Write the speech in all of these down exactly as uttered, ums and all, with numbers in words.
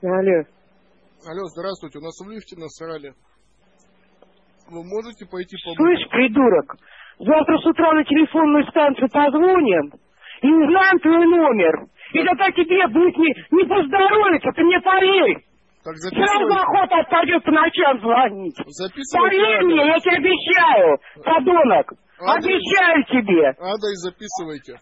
Алло. Алло, здравствуйте, у нас в лифте насрали. Вы можете пойти помочь? Слышь, придурок, завтра с утра на телефонную станцию позвоним и узнаем твой номер. И тогда тебе будет не, не поздоровится, ты мне поверь. Так сразу охота отпадет по ночам звонить. Поверь мне, я тебе обещаю, подонок. Адрес... Обещаю тебе. Адрес записывайте.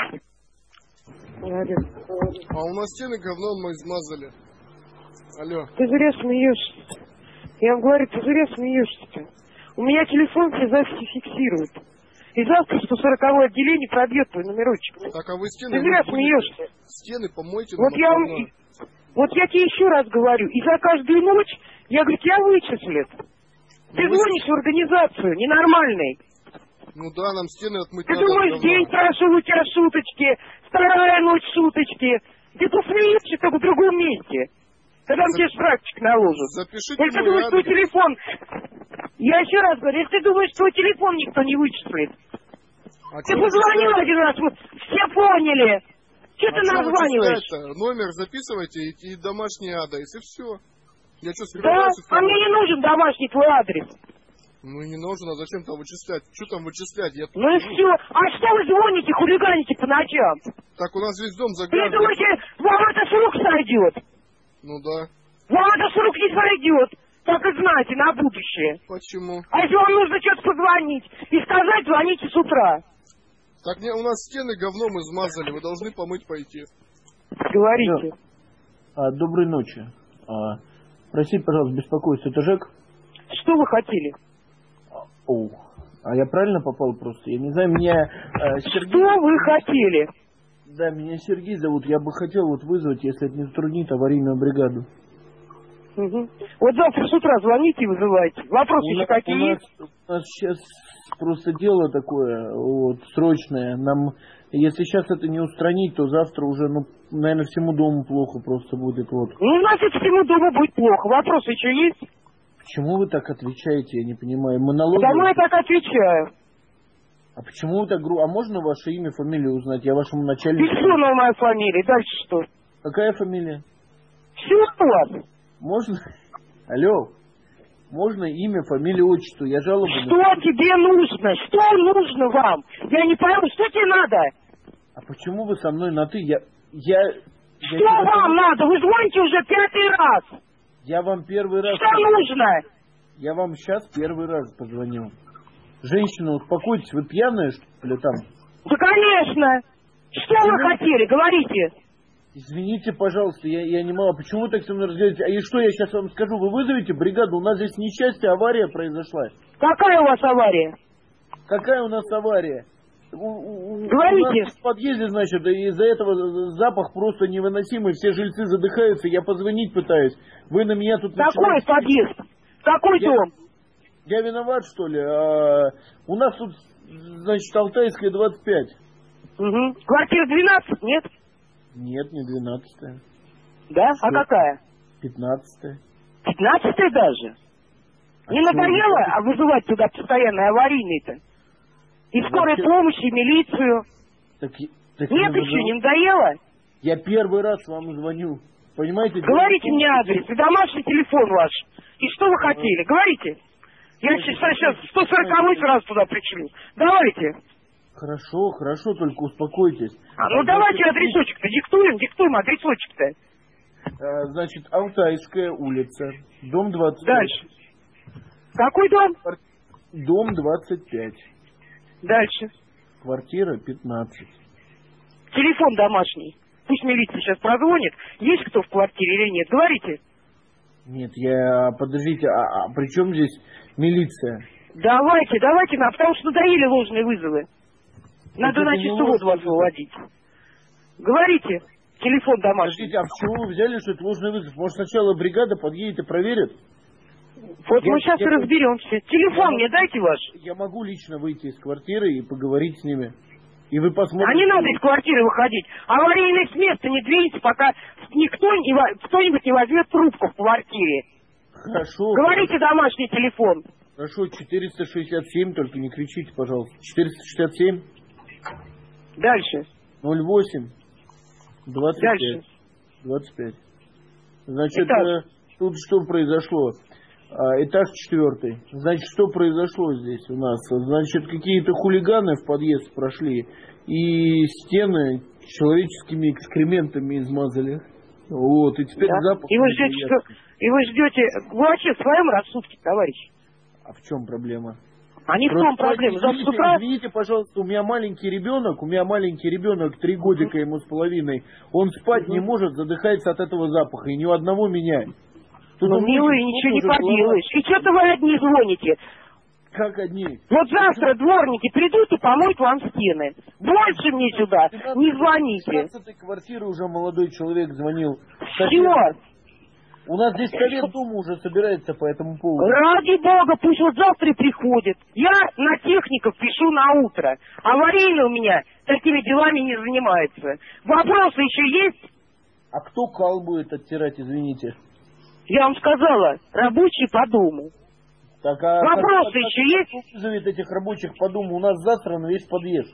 Адрес. А у нас стены говном мы измазали. Алло. Ты зря смеешься. Я вам говорю, ты зря смеешься. У меня телефон все записи фиксирует. И завтра сто сороковое отделение пробьет твой номерочек. Так, а вы стены... Ты зря смеешься. Стены помойте. Вот я, вам, вот я тебе еще раз говорю. И за каждую ночь, я говорю, тебя вычислят. Ты ну, звонишь в организацию, ненормальный. Ну да, нам стены отмыть Ты надо. думаешь, давно. день прошел у тебя шуточки, вторая ночь шуточки. Ты посмеешься только в другом месте. Когда Зап... тебе шпрачек наложат. Запишите Если ты мой думаешь, адрес. твой телефон... Я еще раз говорю, если ты думаешь, твой телефон никто не вычислит. А ты позвонил один раз, вот все поняли. Что а ты названиваешь? Номер записывайте и, и домашний адрес, и все. Я что, да? А мне не нужен домашний твой адрес. Ну не нужно, а зачем там вычислять? Что там вычислять? Я ну и все. А что вы звоните, хулиганите по ночам? Так у нас весь дом загружен. Вы думаете, вам это с рук сойдет? Ну да. Вам это с рук не сойдет. Так и знайте, на будущее. Почему? А если вам нужно что-то позвонить и сказать, звоните с утра. Так не, у нас стены говном измазали, вы должны помыть пойти. Говорите. А, доброй ночи. А, простите, пожалуйста, беспокоиться, это Жек? Что вы хотели? О, а я правильно попал просто? Я не знаю, меня а, Сергей... Что вы хотели? Да, меня Сергей зовут. Я бы хотел вот вызвать, если это не затруднит, аварийную бригаду. Угу. Вот завтра с утра звоните и вызывайте. Вопросы еще какие у нас, есть? У нас сейчас просто дело такое, вот, срочное. Нам, если сейчас это не устранить, то завтра уже, ну, наверное, всему дому плохо просто будет. Вот. Ну, значит, всему дому будет плохо. Вопросы еще есть? Почему вы так отвечаете, я не понимаю? Монологи... Потому я так отвечаю. А почему вы так грубо? А можно ваше имя, фамилию узнать? Я вашему начальнику... Писюнова моя фамилия. Дальше что? Какая фамилия? Все у вас. Можно? Алло. Можно имя, фамилию, отчество? Я жалобу... Что напишу. Тебе нужно? Что нужно вам? Я не пойму, что тебе надо? А почему вы со мной на «ты»? Я... я... Что я вам тебя... надо? Вы звоните уже пятый раз. Я вам первый раз... Что нужно? Я вам сейчас первый раз позвонил. Женщина, успокойтесь, вы пьяная, что ли, там? Да, конечно. Что вы хотели? Говорите. Извините, пожалуйста, я, я не могу. Почему вы так со мной разговариваете? А и что я сейчас вам скажу? Вы вызовете бригаду? У нас здесь несчастье, авария произошла. Какая у вас авария? Какая у нас авария? У, Говорите. У нас в подъезде, значит, из-за этого запах просто невыносимый. Все жильцы задыхаются. Я позвонить пытаюсь. Вы на меня тут... Какой начинаете... подъезд? Какой я... дом? Я виноват, что ли? А, у нас тут, значит, Алтайская, двадцать пять. Угу. Квартира двенадцать, нет? Нет, не двенадцатая. Да? Что? А какая? Пятнадцатая. Пятнадцатая даже? А не надоело а вызывать туда постоянно аварийный-то? И скорой вообще... помощи, и милицию? Так, так нет не еще, не надоело? Я первый раз вам звоню. Понимаете? Говорите мне адрес и домашний телефон ваш. И что вы хотели? Говорите. Я сейчас, сейчас сто сороковой сразу туда причлю. Давайте. Хорошо, хорошо, только успокойтесь. А, ну а давайте значит... адресочек-то диктуем, диктуем адресочек-то. А, значит, Алтайская улица, дом двадцать пять. Дальше. Какой дом? Дом двадцать пять. Дальше. Квартира пятнадцать. Телефон домашний. Пусть милиция сейчас прозвонит. Есть кто в квартире или нет? Говорите. Нет, я... Подождите, а, а при чем здесь милиция? Давайте, давайте, нам, потому что надоели ложные вызовы. Надо на чистую воду вас выводить. Говорите. Телефон домашний. Подождите, а почему вы взяли, что это ложный вызов? Может, сначала бригада подъедет и проверит? Вот я, мы сейчас я, и разберемся. Телефон мне дайте ваш. Я могу лично выйти из квартиры и поговорить с ними. И вы посмотрите. А не надо из квартиры выходить. Аварийное с места не двиньте, пока никто не, кто-нибудь не возьмет трубку в квартире. Хорошо. Говорите домашний телефон. Хорошо, четыреста шестьдесят семь, только не кричите, пожалуйста. четыреста шестьдесят семь. Дальше. ноль восемь. двадцать пять. Дальше. двадцать пять. Значит, Этаж. э, тут что произошло? А, этаж четвертый. Значит, что произошло здесь у нас? Значит, какие-то хулиганы в подъезд прошли и стены человеческими экскрементами измазали. Вот, и теперь Да? запах... И вы ждете, что... И вы ждете... Вы вообще в своем рассудке, товарищ? А в чем проблема? А не в том проблема. Завтра Извините, с утра... извините, пожалуйста, у меня маленький ребенок, у меня маленький ребенок, три годика ему с половиной, он спать не может, задыхается от этого запаха, и ни у одного меня. Тут Ну, он милый, будет, ничего не уже поделаешь. И что-то вы одни звоните. Как одни? Вот завтра дворники придут и помоют вам стены. Больше мне сюда не звоните. пятнадцатой квартиры уже молодой человек звонил. Все. У нас здесь совет дома уже собирается по этому поводу. Ради бога, пусть вот завтра и приходит. Я на техников пишу на утро. Аварийный у меня такими делами не занимается. Вопросы еще есть? А кто кал будет оттирать, извините? Я вам сказала, рабочие по дому. Так, а Вопросы как, еще как, есть? Кто вызовет этих рабочих по дому? У нас засран весь подъезд.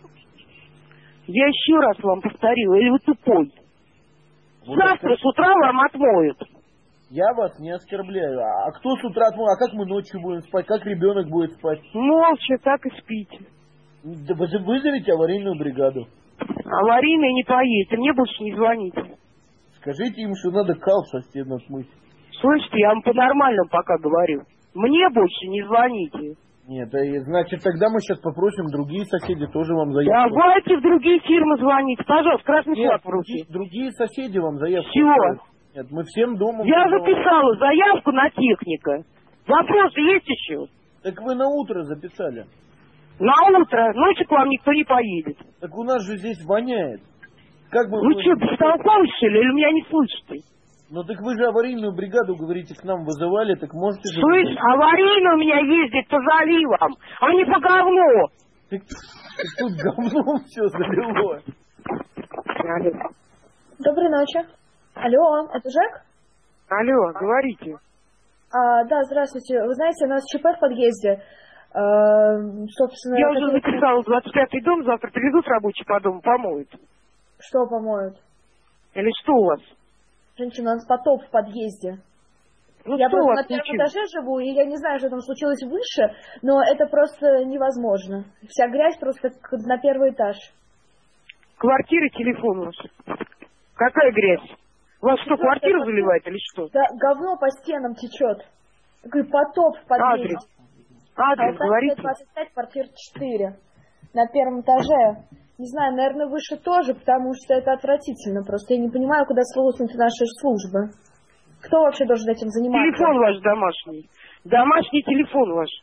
Я еще раз вам повторила, или вы тупой? Вот Завтра это... с утра вам отмоют. Я вас не оскорбляю. А кто с утра отмоет? А как мы ночью будем спать? Как ребенок будет спать? Молча так и спите. Да вы вызовите аварийную бригаду. Аварийный не поедете, мне больше не звоните. Скажите им, что надо кал со стен отмыть. Слышите, я вам по-нормальному пока говорю. Мне больше не звоните. Нет, а, значит, тогда мы сейчас попросим другие соседи тоже вам заявку. Давайте в другие фирмы звоните. Пожалуйста, красный Нет, флаг в руки. другие, другие соседи вам заявку. Все. Нет, мы всем домом... Я подавали. записала заявку на техника. Вопросы есть еще? Так вы на утро записали. На утро. Ночью к вам никто не поедет. Так у нас же здесь воняет. Как мы... Вы что, бестолковые, что ли, или меня не слышите? Ну так вы же аварийную бригаду, говорите, к нам вызывали, так можете же... Слышь, аварийный у меня ездит по заливам, а не по говну. Так, тут говном все залило. Алло. Доброй ночи. Алло, это Жек? Алло, говорите. А, да, здравствуйте. Вы знаете, у нас ЧП в подъезде. А, собственно... Я уже хотела- записала двадцать пятый дом, завтра привезут рабочий по дому, помоют. Что помоют? Или что у вас? Женщина, у нас потоп в подъезде. Ну я что у просто вас на первом случилось? этаже живу, и я не знаю, что там случилось выше, но это просто невозможно. Вся грязь просто к- на первый этаж. Квартира, телефон ваш. Какая грязь? Вас что, Четвёртая квартира квартира. заливает или что? Да, говно по стенам течет. Такой потоп в подъезде. Адрес. Адрес, Алтайская, говорите. двадцать пять, квартира четыре. На первом этаже. Не знаю, наверное, выше тоже, потому что это отвратительно просто. Я не понимаю, куда слушают наши службы. Кто вообще должен этим заниматься? Телефон ваш домашний. Домашний телефон ваш.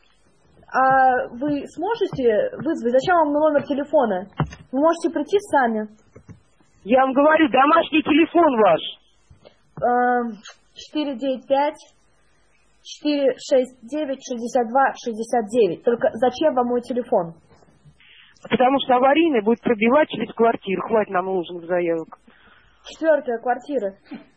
А вы сможете вызвать? Зачем вам номер телефона? Вы можете прийти сами. Я вам говорю, домашний телефон ваш. четыре девять пять четыре шесть девять шестьдесят два шестьдесят девять. Только зачем вам мой телефон? Потому что аварийный будет пробивать через квартиру. Хватит нам нужных заявок. Четвертая квартира.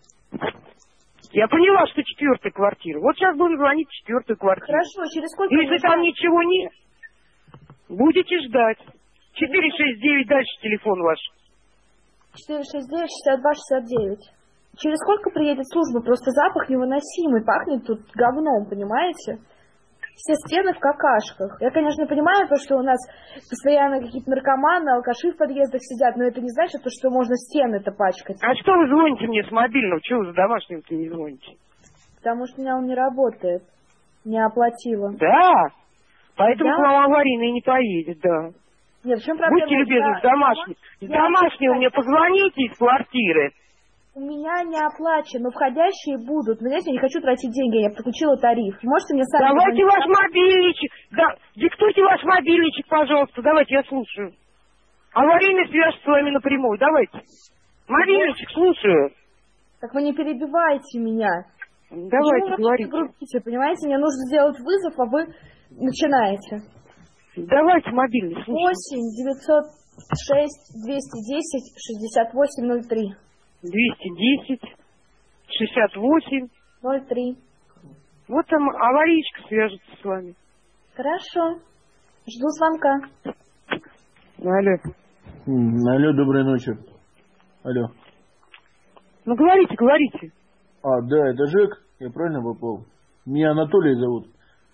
Я поняла, что четвертая квартира. Вот сейчас будем звонить в четвертую квартиру. Хорошо, через сколько? Если мне там ждать? ничего нет, будете ждать. четыре шесть девять, дальше телефон ваш. четыре шесть девять шестьдесят два шестьдесят девять. Через сколько приедет служба? Просто запах невыносимый, пахнет тут говном, понимаете? Все стены в какашках. Я, конечно, понимаю то, что у нас постоянно какие-то наркоманы, алкаши в подъездах сидят, но это не значит, что можно стены-то пачкать. А что вы звоните мне с мобильного? Чего вы за домашнего-то не звоните? Потому что у меня он не работает. Не оплатила. Да. Поэтому Я- к вам аварийный не поедет, да. Нет, в чем проблема? Будьте любезны, Я- с домашним. С я- домашнего мне позвоните из квартиры. У меня не оплачено, но входящие будут. Вы знаете, я не хочу тратить деньги, я подключила тариф. Можете мне сами... Давайте позвонить? ваш мобильничек. Да, диктуйте ваш мобильничек, пожалуйста. Давайте, я слушаю. Аварийный свяжется с вами напрямую. Давайте. Мобильничек, слушаю. Так вы не перебивайте меня. Давайте, Почему вы говорите. грубите, понимаете? Мне нужно сделать вызов, а вы начинаете. Давайте мобильный, слушаю. восемь девятьсот шесть двести десять шестьдесят восемь ноль три. двести десять шестьдесят восемь. ноль три. Вот там аварийка свяжется с вами. Хорошо. Жду звонка. Алло. М, Алло, доброй ночи. Алло. Ну, говорите, говорите. А, да, это Жек, я правильно попал? Меня Анатолий зовут.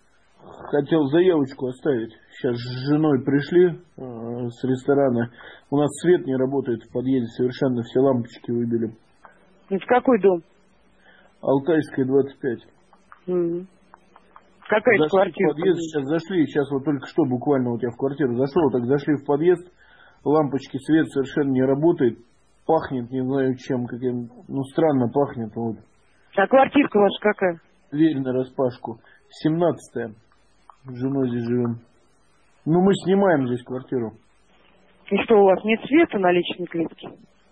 Хотел заявочку оставить. Сейчас с женой пришли э, с ресторана. У нас свет не работает в подъезде, совершенно все лампочки выбили. Это какой дом? Алтайская, двадцать пять. Mm-hmm. Какая Зашли квартира? в подъезд, сейчас зашли, сейчас вот только что буквально вот я в квартиру зашел, так зашли в подъезд, лампочки, свет совершенно не работает, пахнет, не знаю чем, каким, ну странно пахнет. Вот. А квартирка ваша какая? Дверь нараспашку. семнадцатая. С женой здесь живем. Ну, мы снимаем здесь квартиру. И что, у вас нет света на личной клетке?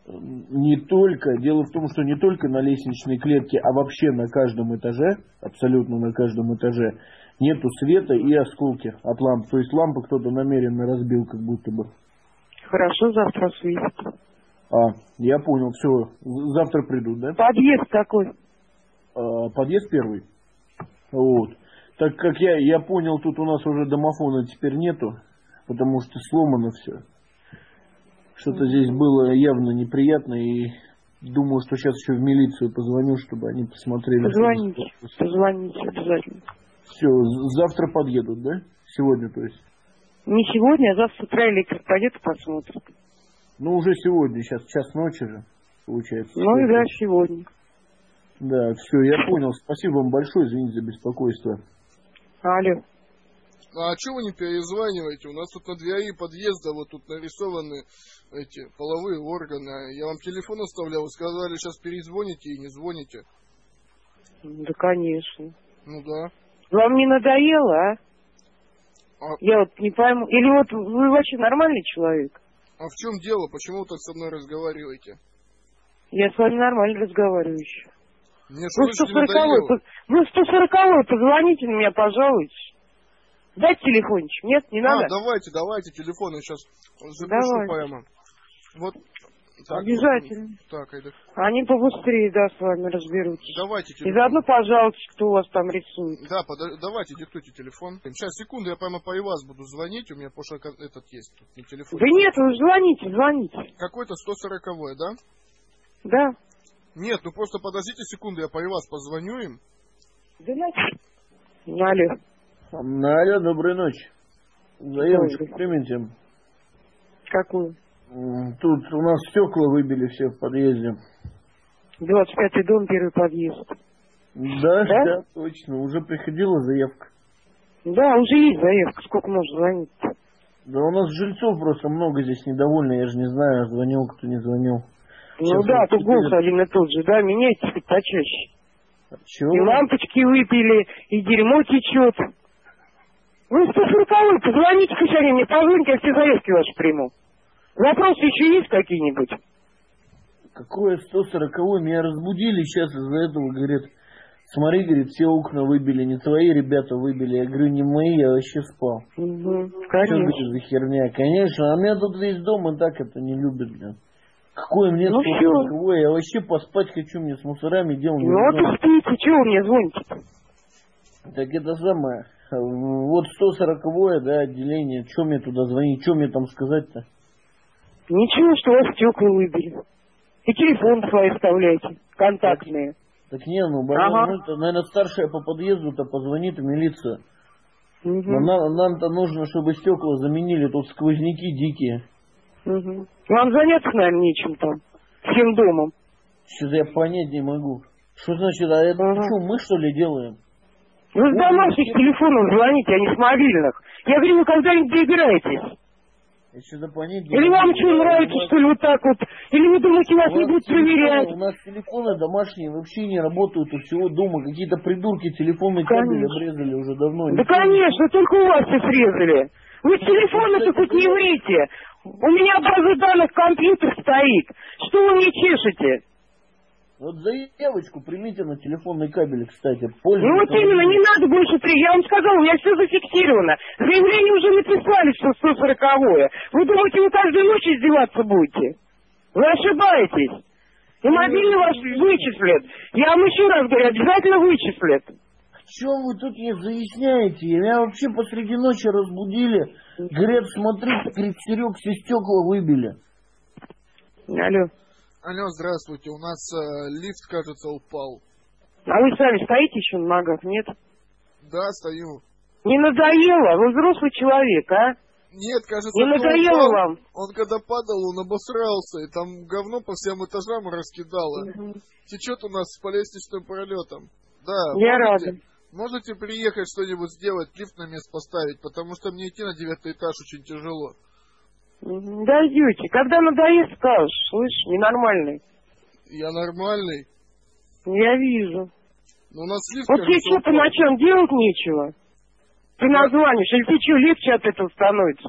Не только. Дело в том, что не только на лестничной клетке, а вообще на каждом этаже, абсолютно на каждом этаже, нету света и осколки от ламп. То есть лампы кто-то намеренно разбил, как будто бы. Хорошо, завтра свет. А, я понял, все. Завтра придут, да? Подъезд какой? А, подъезд первый. Вот. Так как я, я понял, тут у нас уже домофона теперь нету, потому что сломано все. Что-то здесь было явно неприятно, и думаю, что сейчас еще в милицию позвоню, чтобы они посмотрели. Позвоните, позвоните обязательно. Все, завтра подъедут, да? Сегодня, то есть? Не сегодня, а завтра с утра электрик пойдет и посмотрит. Ну, уже сегодня, сейчас час ночи же, получается. Ну и да, сегодня. Да, все, я понял. Спасибо вам большое, извините за беспокойство. Алло. А что вы не перезваниваете? У нас тут на двери подъезда вот тут нарисованы эти половые органы. Я вам телефон оставлял, вы сказали, сейчас перезвоните и не звоните. Да, конечно. Ну да. Вам не надоело, а? А, Я вот не пойму. Или вот вы вообще нормальный человек? а в чем дело? Почему вы так со мной разговариваете? Я с вами нормально разговариваю еще. Мне что Вы сто значит не сороковой, надоело? вы сто сороковой, позвоните на меня, пожалуйста. Дайте телефончик. Нет, не надо? А, давайте, давайте телефон, я сейчас запишу Давайте. прямо. Вот. Так, Обязательно. Так, это. Они побыстрее, да, с вами разберутся. Давайте И телефон. заодно, пожалуйста, кто у вас там рисует. Да, пода- давайте, диктуйте телефон. Сейчас, секунду, я прямо по вас буду звонить, у меня пошло этот есть, тут не телефон. Да нет, вы звоните, звоните. Какой-то сто сороковой, да? Да. Нет, ну просто подождите секунду, я по вас позвоню им. Да на... Алло. Алло, доброй ночи. Заявочку Добрый. примите. Какую? Тут у нас стекла выбили все в подъезде. двадцать пятый дом, первый подъезд. Да, Да? да, точно. Уже приходила заявка. Да, уже есть заявка. Сколько можно звонить? Да у нас жильцов просто много здесь недовольны. Я же не знаю, звонил, кто не звонил. Ну Сейчас да, вот тут теперь- голос один и тот же, да, меняйте хоть почаще. Чего? И лампочки выпили, и дерьмо течет. Вы сто сороковой, позвоните, хоть они мне позвоните, я все заявки ваши приму. Вопросы еще есть какие-нибудь? Какое сто сороковой? Меня разбудили сейчас из-за этого, говорит, смотри, говорит, все окна выбили, не твои ребята выбили. Я говорю, не мои, я вообще спал. Угу, Что, конечно. говорит, за херня? Конечно, а меня тут весь дом и так это не любит, блин. Какое мне Ну сто сороковой? Я вообще поспать хочу, мне с мусорами дел не Ну вот знаю. и спите, чего вы мне звоните? Так это самое. Вот сто сороковое, да, отделение. Че мне туда звонить? Че мне там сказать-то? Ничего, что у вас стекла выбили. И телефон свои вставляйте, контактные. Так не, ну, блин, Ага. ну, это, наверное, старшая по подъезду-то позвонит в милицию. Угу. Но нам, нам-то нужно, чтобы стекла заменили, тут сквозняки дикие. Угу. Вам заняться, наверное, нечем там, всем домом. Что-то я понять не могу. Что значит, а это Ага. что, мы что ли делаем? Вы с домашних телефонов звоните, а не с мобильных. Я говорю, вы когда-нибудь доиграетесь? Я что-то понять не Или могу. вам что, нравится, что ли, вот так вот? Или вы думаете, вас У не нас будут телефоны- проверять? У нас телефоны домашние вообще не работают у всего дома. Какие-то придурки телефонный кабель Конечно. обрезали уже давно. Да, Никто- конечно, только у вас все срезали. Вы с телефона-то хоть не врите. У меня база данных компьютер стоит. Что вы мне чешете? Вот заявочку примите на телефонный кабель, кстати. Ну Пользуйтесь. вот именно, не надо больше три. Я вам сказала, у меня все зафиксировано. Заявление уже написали, что сто сороковое. Вы думаете, вы каждую ночь издеваться будете? Вы ошибаетесь. И мобильный ваш вычислят. Я вам еще раз говорю, обязательно вычислят. Чем вы тут не заясняете? Меня вообще посреди ночи разбудили. Говорят, смотри, говорит, Серег, все стекла выбили. Алло. Алло, здравствуйте, у нас э, лифт, кажется, упал. А вы сами стоите еще на ногах, нет? Да, стою. Не надоело? Вы взрослый человек, а? Нет, кажется, Не надоело упал, вам? он когда падал, он обосрался, и там говно по всем этажам раскидало. Угу. Течет у нас по лестничным пролетам. Да, я можете, рада. Можете приехать что-нибудь сделать, лифт на место поставить, потому что мне идти на девятый этаж очень тяжело. Угу. Дойдете. Когда надоест, скажешь, слышь, ненормальный. Я нормальный. Я вижу. Но у нас лифт, вот тебе что по ночам делать нечего. Ты да. названишь, или ты что, легче от этого становится?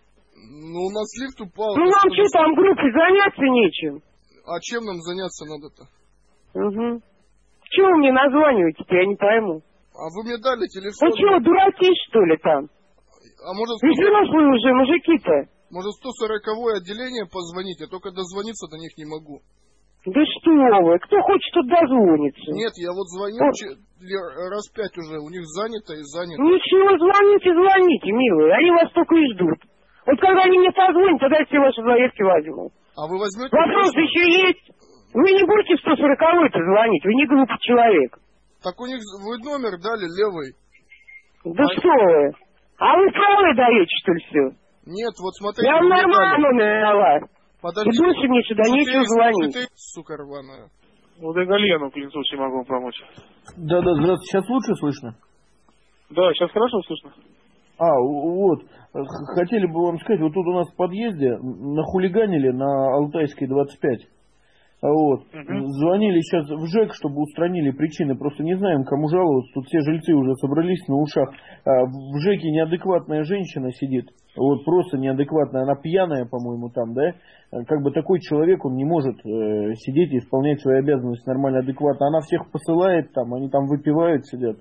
Ну, у нас лифт упал. Ну, вам что, там в группе заняться нечем? А чем нам заняться надо-то? Угу. Чего вы мне названиваете-то, я не пойму. А вы мне дали телефон. Вы что, дураки, что ли, там? А может... Вы взрослые уже, мужики-то. Может, сто сороковое отделение позвонить, я только дозвониться до них не могу. Да что вы, кто хочет, тот дозвонится. Нет, я вот звоню вот. Ч... раз пять уже, у них занято и занято. Ничего, звоните, звоните, милые, они вас только и ждут. Вот когда они мне позвонят, тогда я все ваши заявки возьму. А вы возьмете? Вопрос просто... еще есть. Вы не будете в сто сороковой-то звонить, вы не глупый человек. Так у них, вы номер дали левый. Да а... что вы? А вы правый даете, что ли, все? Нет, вот смотрите. Я вам нормально номер дала. Подожди. И больше мне сюда нечего звонить. Ты, сука рваная. Вот и Галену, клянцу, чем могу вам помочь. Да-да, здравствуйте. Сейчас лучше слышно? Да, сейчас хорошо слышно. А, вот. Хотели бы вам сказать, вот тут у нас в подъезде нахулиганили на Алтайской двадцать пять. Вот. Угу. Звонили сейчас в ЖЭК, чтобы устранили причины. Просто не знаем, кому жаловаться. Тут все жильцы уже собрались на ушах. А в ЖЭКе неадекватная женщина сидит. Вот просто неадекватная. Она пьяная, по-моему, там, да? Как бы такой человек, он не может э, сидеть и исполнять свои обязанности нормально, адекватно. Она всех посылает там, они там выпивают, сидят.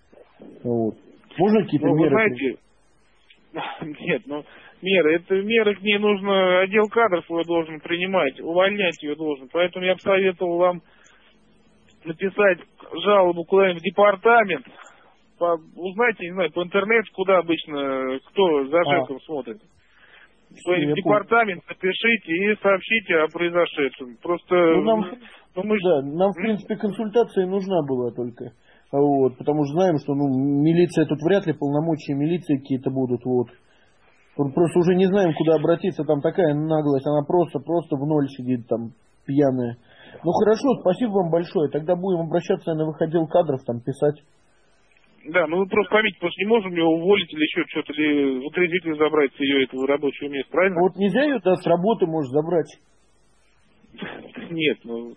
Вот. Можно какие-то ну, меры? Вы знаете... Нет, ну... Меры. Это меры к ней нужно, отдел кадров его должен принимать, увольнять ее должен. Поэтому я бы советовал вам написать жалобу куда-нибудь в департамент. По, узнайте, не знаю, по интернету, куда обычно, кто за ЖЭКом а. смотрит. В департамент напишите и сообщите о произошедшем. Просто... Ну, нам, ну, мы... да, нам, в принципе, консультация нужна была только. Вот, потому что знаем, что ну, милиция, тут вряд ли полномочия милиции какие-то будут. Вот. Просто уже не знаем, куда обратиться, там такая наглость, она просто, просто в ноль сидит там, пьяная. Ну хорошо, спасибо вам большое, тогда будем обращаться на выходил кадров, там, писать. Да, ну вы просто поймите, просто не можем ее уволить или еще что-то, или утрезвитель забрать с ее этого рабочего места, правильно? Вот нельзя ее, да, с работы может забрать. Нет, ну...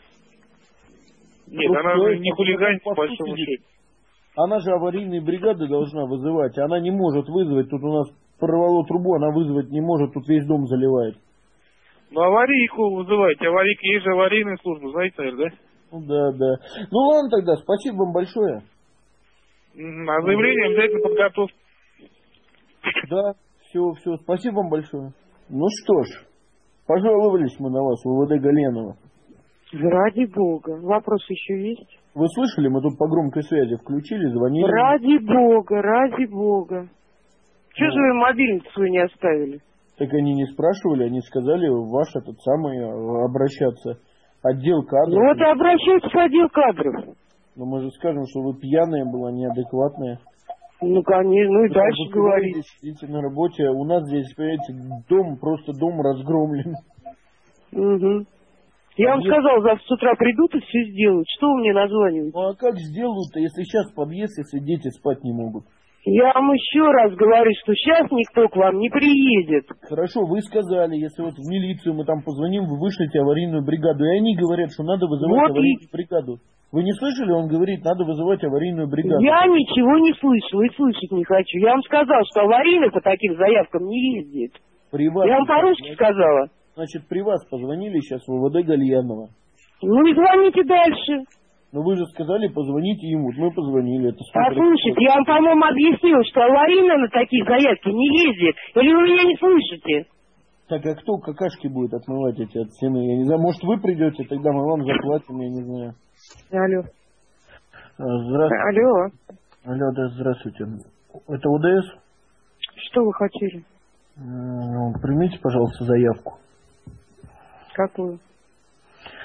Нет, просто она же не хулиганит, по большому счету. Она же аварийные бригады должна вызывать, она не может вызвать, тут у нас порвало трубу, она вызвать не может, тут весь дом заливает. Ну, аварийку вызывайте, аварийка, есть же аварийная служба, знаете, наверное, да? Ну, да, да. Ну, ладно тогда, спасибо вам большое. А заявление обязательно подготовьте. Да, все, все, спасибо вам большое. Ну что ж, пожаловались мы на вас, УВД Галенова. Ради бога. Вопрос еще есть? Вы слышали, мы тут по громкой связи включили, звонили. Ради бога, ради бога. Чего ну, же вы мобильник свой не оставили? Так они не спрашивали, они сказали, ваш этот самый обращаться. Отдел кадров. Ну вот и обращайтесь в отдел кадров. Но мы же скажем, что вы пьяная была, неадекватная. Ну, конечно, ну и вы дальше говорите. Сидите на работе, у нас здесь, понимаете, дом, просто дом разгромлен. Угу. Я вам сказал, завтра с утра придут и все сделают. Что вы мне названиваете? Ну а как сделают-то, если сейчас подъезд, если дети спать не могут? Я вам еще раз говорю, что сейчас никто к вам не приедет. Хорошо, вы сказали, если вот в милицию мы там позвоним, вы вышлите аварийную бригаду. И они говорят, что надо вызывать вот аварийную и... бригаду. Вы не слышали? Он говорит, надо вызывать аварийную бригаду. Я ничего не слышала и слышать не хочу. Я вам сказал, что аварийных по таким заявкам не ездит. При вас Я вам по-русски сказала. Значит, при вас позвонили сейчас в УВД Гальянова. Ну и звоните дальше. Ну вы же сказали, позвоните ему. Мы позвонили. Это послушайте, я вам, по-моему, объяснил, что аварийно на такие заявки не ездит. Или вы меня не слышите? Так, а кто какашки будет отмывать эти от стены? Я не знаю, может вы придете, тогда мы вам заплатим, я не знаю. Алло. Здравствуйте. Алло. Алло, да, здравствуйте. Это УДС? Что вы хотели? Ну, примите, пожалуйста, заявку. Какую?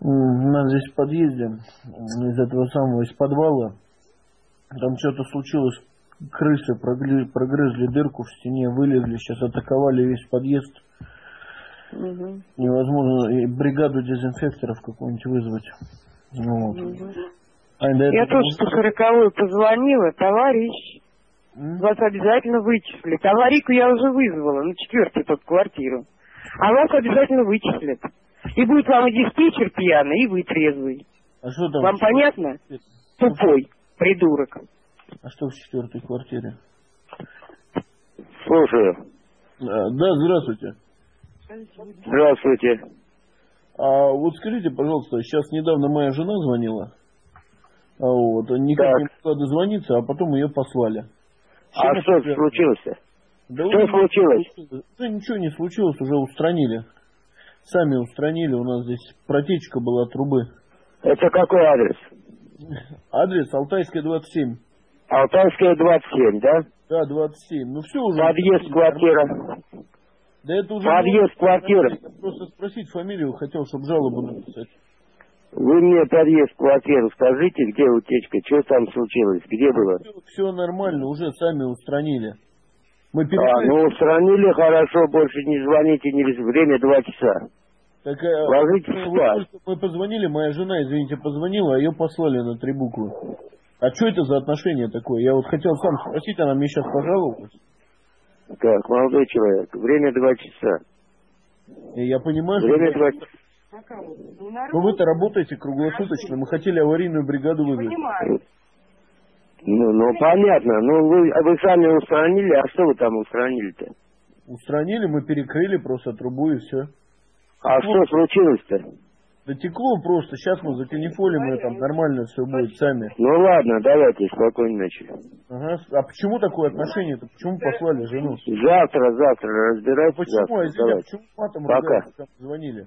У нас здесь в подъезде, из этого самого, из подвала, там что-то случилось, крысы прогрызли, прогрызли дырку в стене, вылезли, сейчас атаковали весь подъезд. Угу. Невозможно и бригаду дезинфекторов какую-нибудь вызвать. Ну, вот. Угу. Ань, да Я это тоже сто сороковую позвонила, товарищ. М? Вас обязательно вычислят. Аварийку я уже вызвала на четвертую тут квартиру. А вас обязательно вычислят. И будет вам и диспетчер пьяный, и вы трезвый. А что там? Вам понятно? Тупой придурок. А что в четвертой квартире? Слушаю. А, да, здравствуйте. Здравствуйте. А вот скажите, пожалуйста, сейчас недавно моя жена звонила. А вот, никак Так. не могла дозвониться, а потом ее послали. А Чем что это случилось-то? Да Что уже- случилось? Да ничего не случилось, уже устранили. Сами устранили, у нас здесь протечка была трубы. Это какой адрес? Адрес Алтайская, двадцать семь. Алтайская, двадцать семь, да? Да, двадцать семь. Ну все уже. Подъезд, квартира. Да это уже... Подъезд, квартира. Я просто спросить фамилию хотел, чтобы жалобу написать. Вы мне подъезд, квартиру скажите, где утечка, что там случилось, где было? Все нормально, уже сами устранили. Мы А, перешли... ну устранили, хорошо, больше не звоните, не без- время два часа. Так, э, Ложитесь вот спать. только мы позвонили, моя жена, извините, позвонила, а ее послали на три буквы. А что это за отношение такое? Я вот хотел сам спросить, она мне сейчас пожаловалась. Так, молодой человек, время два часа. И я понимаю, Время что... два часа. Но вы-то работаете круглосуточно, мы хотели аварийную бригаду вызвать. Понимаю. Ну, ну, понятно. Ну, вы, а вы сами устранили, а что вы там устранили-то? Устранили, мы перекрыли просто трубу и все. А что случилось-то? Да текло просто, сейчас мы законифолим, и там нормально все будет сами. Ну, ладно, давайте, спокойной ночи. Ага. А почему такое отношение-то? Почему послали жену? Завтра, завтра А разбирайтесь. почему, завтра, а извини, а давайте. почему матом Пока. ругаются, там звонили?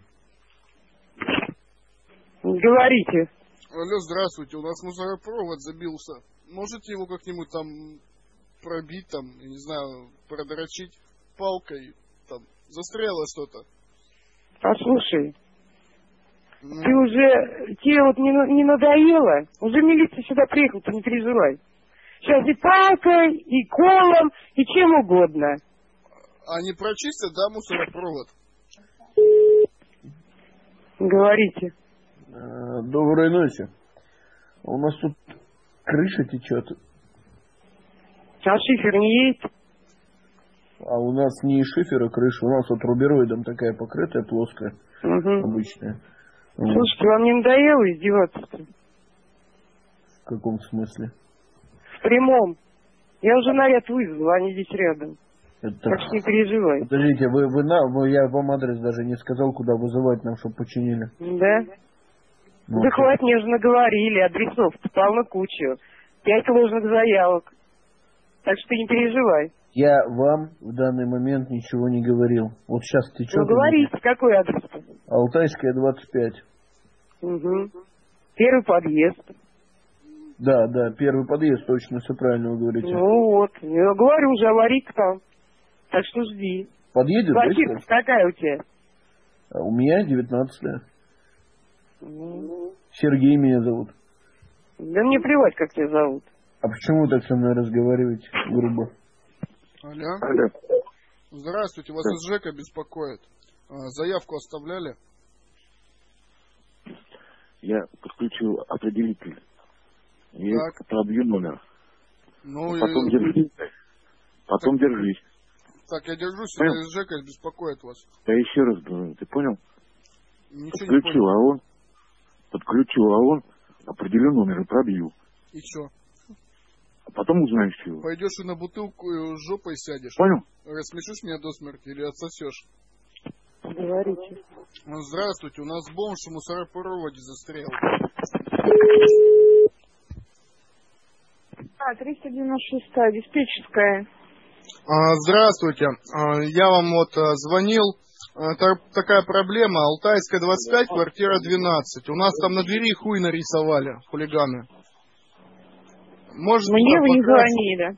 Говорите. Алло, здравствуйте, у нас мусоропровод забился. Можете его как-нибудь там пробить, там, я не знаю, продрочить палкой, там, застряло что-то. Послушай, Ну, ты уже, тебе вот не, на- не надоело? Уже милиция сюда приехала, ты не переживай. Сейчас и палкой, и колом, и чем угодно. они прочистят, да, мусоропровод? Говорите. Э, Доброй ночи. У нас тут крыша течет, А шифер не едет? а у нас не из шифера крыша, у нас вот рубероидом такая покрытая, плоская, Угу. обычная. Вот. Слушайте, вам не надоело издеваться-то? В каком смысле? В прямом. Я уже наряд вызвала, они здесь рядом. Это... Так что не переживай. Подождите, вы, вы на, вы, я вам адрес даже не сказал, куда вызывать нам, чтобы починили. Да? Ну, Да что- хватит, мне уже наговорили, адресов-то полно кучу. Пять ложных заявок. Так что ты не переживай. Я вам в данный момент ничего не говорил. Вот сейчас течет. Ну говорите, какой адрес-то? Алтайская, двадцать пять. Угу. Первый подъезд. Да, да, первый подъезд, точно, все правильно вы говорите. Ну вот, я говорю, уже аварийка там. Так что жди. Подъедет, да, Квартира сейчас? какая у тебя? А у меня девятнадцать лет. Ну, Сергей меня зовут. да мне плевать, как тебя зовут. А почему вы так со мной разговариваете грубо? Алло. Алло. Здравствуйте, вас из ЖЭКа беспокоит. А, заявку оставляли? Я подключил определитель. И Так. пробью номер. Ну, Потом и- держись. Потом держись. Так, я держусь, Понял? это из ЖЭКа беспокоит вас. Я еще раз говорю, ты понял? Ничего не Подключил, понял. а он, подключил, а он определил номер и пробью. И что? А потом узнаешь чего. Пойдешь и на бутылку и жопой сядешь? Понял? Рассмешишь меня до смерти или отсосешь? Говорите. Ну, здравствуйте, у нас бомж в мусоропроводе застрял. А, триста девяносто шестая, диспетчерская. А, здравствуйте, А, я вам вот а, звонил. А, та- такая проблема, Алтайская, двадцать пять, квартира двенадцать. У нас там на двери хуй нарисовали хулиганы. Можете Мне там вы не покрасить? звонили.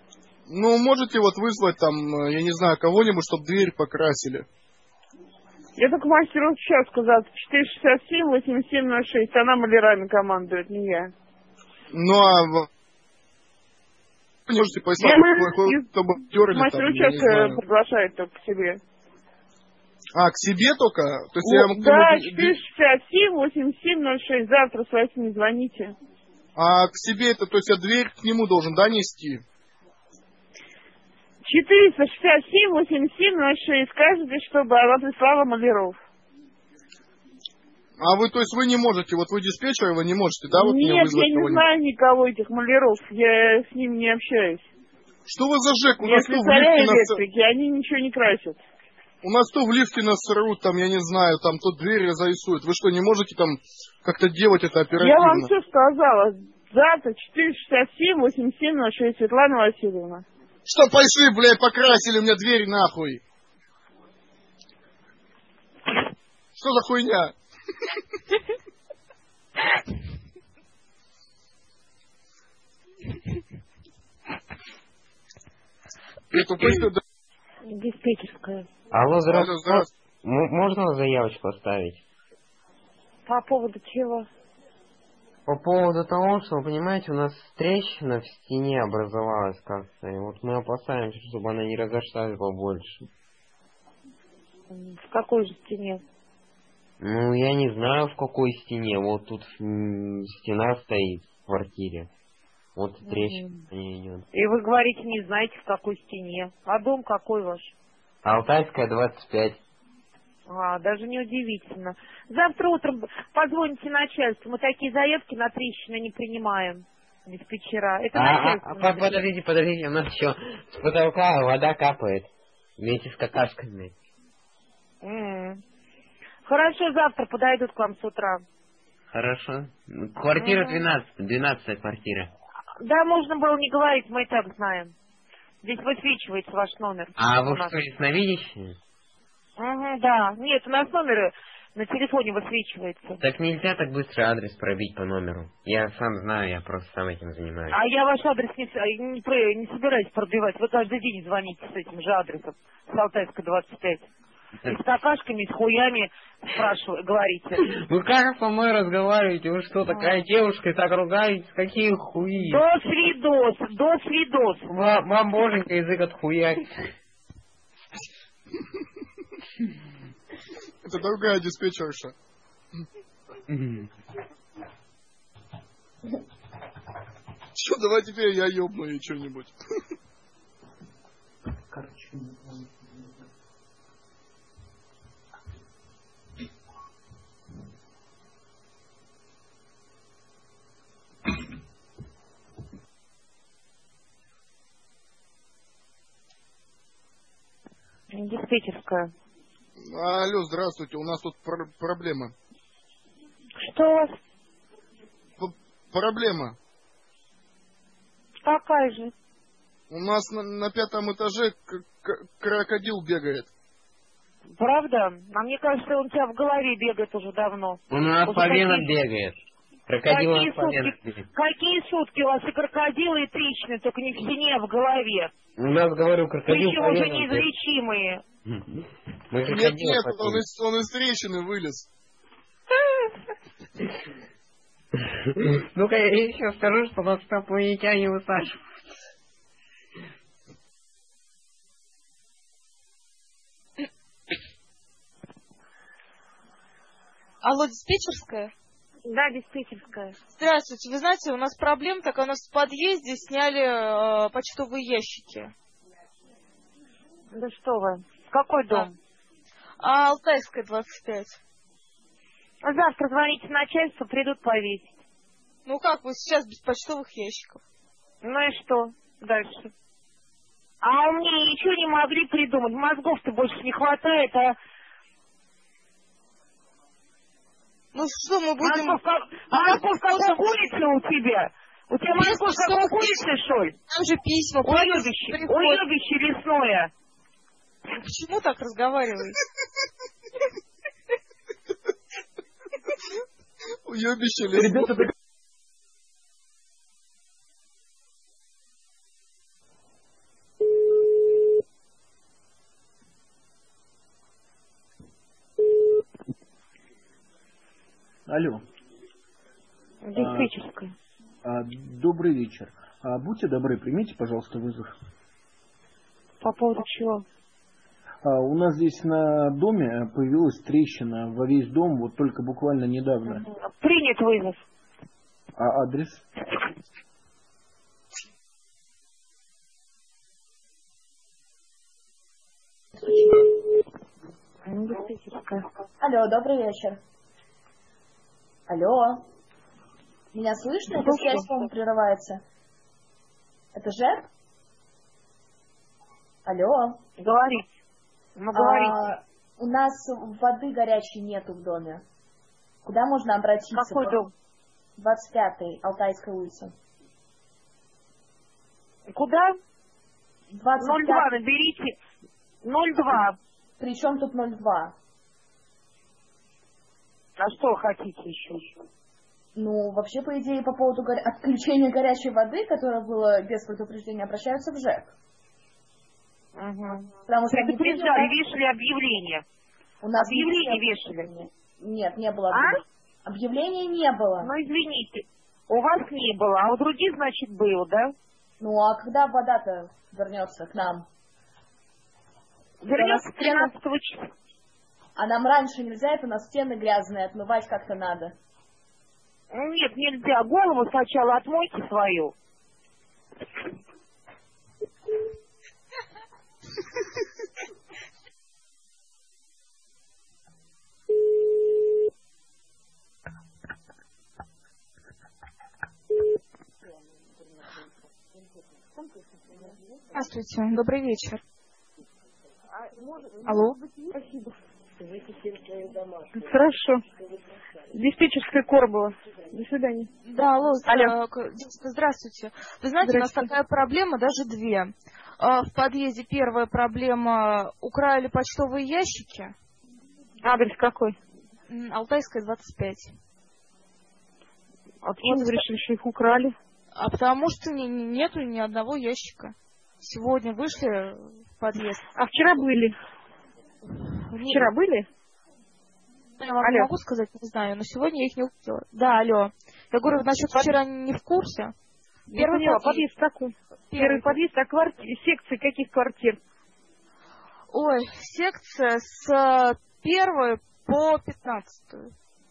Ну, можете вот вызвать там, э, я не знаю, кого-нибудь, чтобы дверь покрасили. Я только мастеру сейчас сказала, четыре шестьдесят семь восемьдесят семь ноль шесть, она малярами командует, не я. Ну, а вы можете послать, чтобы терли мастер там, я не участка знаю. приглашает только к себе. А, к себе только? То есть Вот, я ему... да, четыре шестьдесят семь восемьдесят семь ноль шесть, завтра с восьми звоните. А к себе это, то есть я дверь к нему должен, да, нести? четыреста шестьдесят семь восемьдесят семь ноль шесть, скажите, чтобы она прислала маляров. А вы, то есть вы не можете, вот вы диспетчер, вы не можете, да, вот меня Нет, вызвать я не кого-нибудь? знаю никого этих маляров, я с ними не общаюсь. Что вы за ЖЭК? У Я нас то в слесаря лифте нас... электрики, они ничего не красят. У нас то в лифте нас срут, там, я не знаю, там то двери зарисуют. Вы что, не можете там как-то делать это оперативно? Я вам все сказала. Завтра четыре шестьдесят семь восемьдесят семь ноль шесть, Светлана Васильевна. Что пошли, блядь, покрасили мне дверь нахуй? Что за хуйня? Диспетчерская. Алло, здравствуйте. здравствуйте. Можно заявочку оставить? По поводу чего? По поводу того, что, вы понимаете, у нас трещина в стене образовалась как-то. И вот мы опасаемся, чтобы она не разошлась побольше. В какой же стене? Ну, я не знаю, в какой стене. Вот тут м, стена стоит в квартире. Вот трещина mm-hmm. идет. И вы говорите, не знаете, в какой стене. А дом какой ваш? Алтайская, двадцать пять. А, даже не удивительно. Завтра утром позвоните начальству. Мы такие заявки на трещины не принимаем. Диспетчера. Это а, начальство. А, а, подождите, подождите, у нас еще с потолка вода капает. Вместе с какашками. Mm. Хорошо, завтра подойдут к вам с утра. Хорошо. Квартира mm-hmm. двенадцать, двенадцатая квартира. Да, можно было не говорить, мы и так знаем. Здесь высвечивается ваш номер. А вы что, ясновидящие? Угу, да. Нет, у нас номер на телефоне высвечивается. Так нельзя так быстро адрес пробить по номеру. Я сам знаю, я просто сам этим занимаюсь. А я ваш адрес не, не, не собираюсь пробивать. Вы каждый день звоните с этим же адресом. С Алтайской двадцать пять. И с какашками, с хуями спрашиваю, говорите. Вы как со мной разговариваете? Вы что, такая девушка, и так ругаетесь? Какие хуи? До свидос, до свидос. Вам, вам боженька язык от хуя. Это другая диспетчерша. Что, давай теперь я ёбну ей что-нибудь. Диспетчерская. Алло, здравствуйте, у нас тут пр- проблема. Что у вас? П- проблема. Какая же? У нас на, на пятом этаже к- к- крокодил бегает. Правда? А мне кажется, он у тебя в голове бегает уже давно. Он у нас уже по венам какие... бегает. Крокодил какие, по венам сутки... бегает. какие сутки у вас и крокодилы, и трещины, только не в стене, а в голове. У нас, говорю, крокодил причем по уже венам неизлечимые. Нет, нет, он из, он из трещины вылез. Ну-ка, я еще скажу, что нас инопланетяне высаживают. Алло, диспетчерская? Да, диспетчерская. Здравствуйте. Вы знаете, у нас проблема такая, у нас в подъезде сняли э, почтовые ящики. Да что вы? Какой дом? А, Алтайская, двадцать пять. Завтра звоните начальству, придут повесить. Ну как вы сейчас без почтовых ящиков? Ну и что дальше? А у меня ничего не могли придумать. Мозгов-то больше не хватает, а... Ну что мы будем... Мозгов как, мозгов как у курицы у тебя. У тебя мозгов как у курицы, что ли? Там же письма. Уебище, уебище лесное. Почему так разговариваете? Уебище лесное. Алло. Диспетчерская. А, а, добрый вечер. А, будьте добры, примите, пожалуйста, вызов. По поводу чего? А, у нас здесь на доме появилась трещина во весь дом, вот только буквально недавно. Принят вызов. А адрес? Алло, добрый вечер. Алло. Меня слышно? Это связь, по-моему, прерывается. Это ЖЭК? Алло. Говорите. Ну, говорите. А, у нас воды горячей нету в доме. Куда можно обратиться? Какой дом? двадцать пятый, Алтайская улица. Куда? двадцать ноль два наберите. ноль два. Причем тут ноль два? А что хотите еще? Ну, вообще, по идее, по поводу го... отключения горячей воды, которое было без предупреждения, обращаются в ЖЭК. Угу. Потому что предупреждали, объявление... вешали объявление. У нас объявление вешали. Нет, не было. А? Объявления не было. Ну, извините, у вас не было, а у других, значит, было, да? Ну, а когда вода-то вернется к нам? Вернется тринадцатого числа. А нам раньше нельзя, это у нас стены грязные, отмывать как-то надо. Нет, нельзя. Голову сначала отмойте свою. Здравствуйте, добрый вечер. Алло. Спасибо. Хорошо. Диспетчерская Корбова. До свидания. Да, алло. Алло. Здравствуйте. Вы знаете, у нас такая проблема, даже две. В подъезде первая проблема — украли почтовые ящики. Адрес какой? Алтайская, двадцать пять. А почему вы решили, что их украли? А потому что не, нету ни одного ящика. Сегодня вышли в подъезд. А вчера были? Вчера были? Я вам не могу сказать, не знаю, но сегодня я их не увидела. Да, алло. Я говорю, насчет Под... вчера не в курсе. Первый поняла, подъезд. подъезд какой? Первый, Первый подъезд, а квартир... секции каких квартир? Ой, секция с первой по пятнадцатую.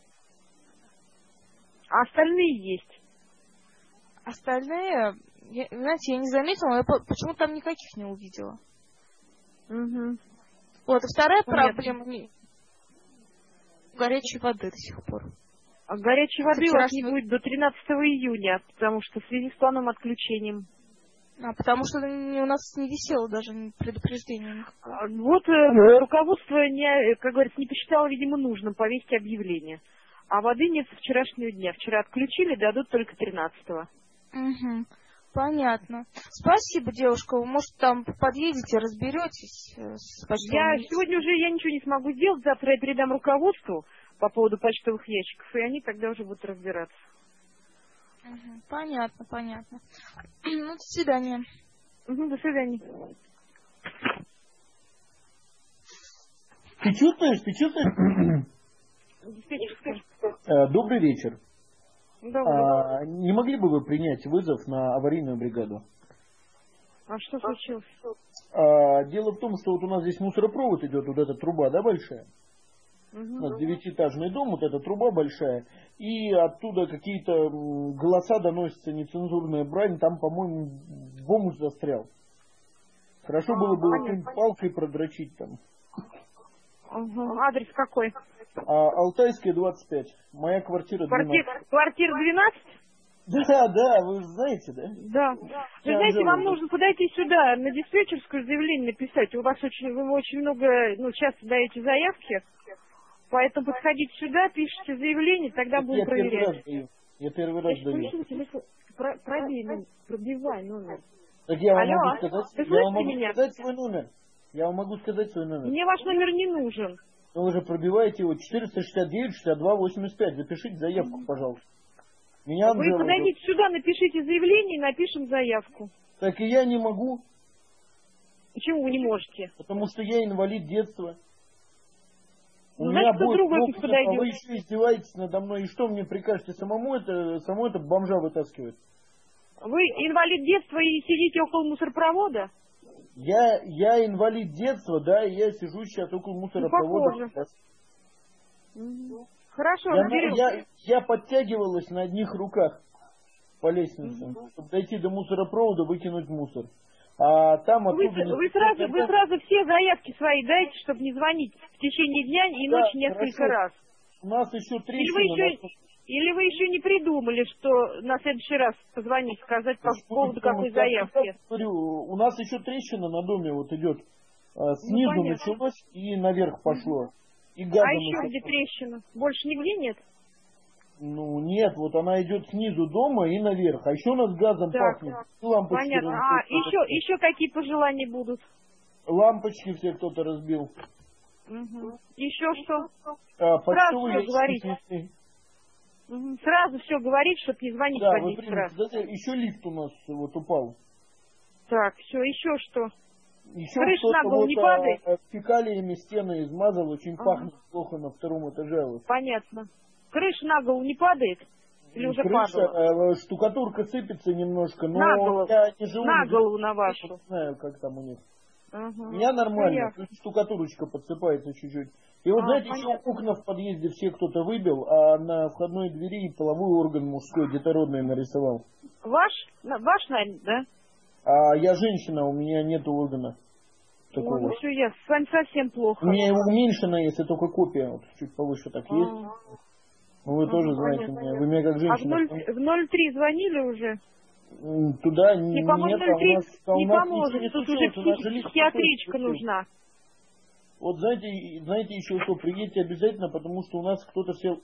А остальные есть? Остальные, я, знаете, я не заметила, но я почему-то там никаких не увидела. Угу. Вот, и вторая Понятно. проблема не... горячей воды до сих пор. А горячей воды у вас не будет до тринадцатого июня, потому что в связи с плановым отключением. А, потому что у нас не висело даже предупреждение никакого. Вот э, руководство, не, как говорится, не посчитало, видимо, нужным повесить объявление. А воды нет со вчерашнего дня. Вчера отключили, дадут только тринадцатого. Угу. Понятно. Спасибо, девушка. Вы, может, там подъедете, разберетесь с почтовым. Я сегодня уже я ничего не смогу сделать. Завтра я передам руководству по поводу почтовых ящиков, и они тогда уже будут разбираться. Угу. Понятно, понятно. Ну, до свидания. Угу, до свидания. Ты чувствуешь, ты чувствуешь? Добрый вечер. А, не могли бы вы принять вызов на аварийную бригаду? А что случилось? А, дело в том, что вот у нас здесь мусоропровод идет, вот эта труба, да, большая? Угу. У нас девятиэтажный дом, вот эта труба большая, и оттуда какие-то голоса доносятся, нецензурная брань, там, по-моему, бомж застрял. Хорошо а, было бы какой-нибудь палкой продрочить там. Угу. Адрес какой? А, Алтайская, двадцать пять. Моя квартира двенадцать. Квартира, квартира двенадцать? Да, да, вы же знаете, да? Да. Вы Я знаете, вам да. нужно подойти сюда, на диспетчерскую заявление написать. У вас очень, вы очень много, ну, часто даете заявки, поэтому подходите сюда, пишите заявление, тогда Это будем я проверять. Первый раз даю. Я первый раз даю. Телефон, про, пробей, ну, пробивай номер. Так я вам Алло, могу сказать, вы я вам могу меня? сказать свой номер. Я вам могу сказать свой номер. Мне ваш номер не нужен. Вы уже пробиваете его четыреста шестьдесят девять шестьдесят два восемьдесят пять. Запишите заявку, пожалуйста. Меня Вы Анжела подойдите уже... сюда, напишите заявление и напишем заявку. Так и я не могу. Почему вы не можете? Потому что я инвалид детства. У Ну, меня значит, кто будет другой плохо, тут а подойдет. вы еще издеваетесь надо мной. И что мне прикажете, самому это, самому это бомжа вытаскивать? Вы инвалид детства и сидите около мусоропровода? Я, я инвалид детства, да, и я сижу сейчас около Ну, мусоропровода. похоже. Мгм. Хорошо, Я, разберем. я, я подтягивалась на одних руках по лестнице, Мгм. чтобы дойти до мусоропровода, выкинуть мусор. А там Вы, оттуда... не- вы сразу, вы сразу все заявки свои дайте, чтобы не звонить в течение дня и Да, ночи несколько хорошо. раз. У нас еще Или вы трещина. еще, или вы еще не придумали, что на следующий раз позвонить, сказать по на- поводу Потому какой что я заявки? говорю, у нас еще трещина на доме вот идет. А, Снизу Ну, понятно. началось и наверх пошло. И А газом еще это- где трещина? Больше нигде нет? Ну нет, вот она идет снизу дома и наверх. А еще у нас газом Так, пахнет. И лампочки понятно. разбил А, кто-то. еще, еще какие пожелания будут? Лампочки все кто-то разбил. Угу. Еще что? А, Сразу почтовые все говорить. ящики снесли. Мгм. Сразу все говорить, чтобы не звонить Да, по вы десять раз. примите. Да, еще лифт у нас вот упал. Так, все, еще что? Еще Крыша на кто-то голову вот, не падает? а, фекалиями стены измазал, очень Ага. пахнет плохо на втором этаже. Вот. Понятно. Крыша на голову не падает? Или уже Крыша, падала? э, штукатурка сыпется немножко, но На голову. я не живу На не голову на вашу. не знаю, как там у них. Ага. У меня нормально, Понятно. тут штукатурочка подсыпается чуть-чуть. И вот, А, знаете, понятно. еще окна в подъезде все кто-то выбил, а на входной двери половой орган мужской детородный нарисовал. Ваш? На- Ваш, наверное, да? А я женщина, у меня нет органа Ой, такого. ну все, я с вами совсем плохо. У меня уменьшена, если только копия, вот чуть повыше так есть. А. Ну, вы Ага, тоже знаете понятно. меня, вы меня как А в, женщина. ноль, в ноль три звонили уже? М, Туда Не нет, поможет, а у ноль три нас, а у не нас поможет. ничего не Тут уже случилось, у нас же психи- лифт психиатричка пустой. нужна. Вот знаете, и- знаете еще что, приедьте обязательно, потому что у нас кто-то сел...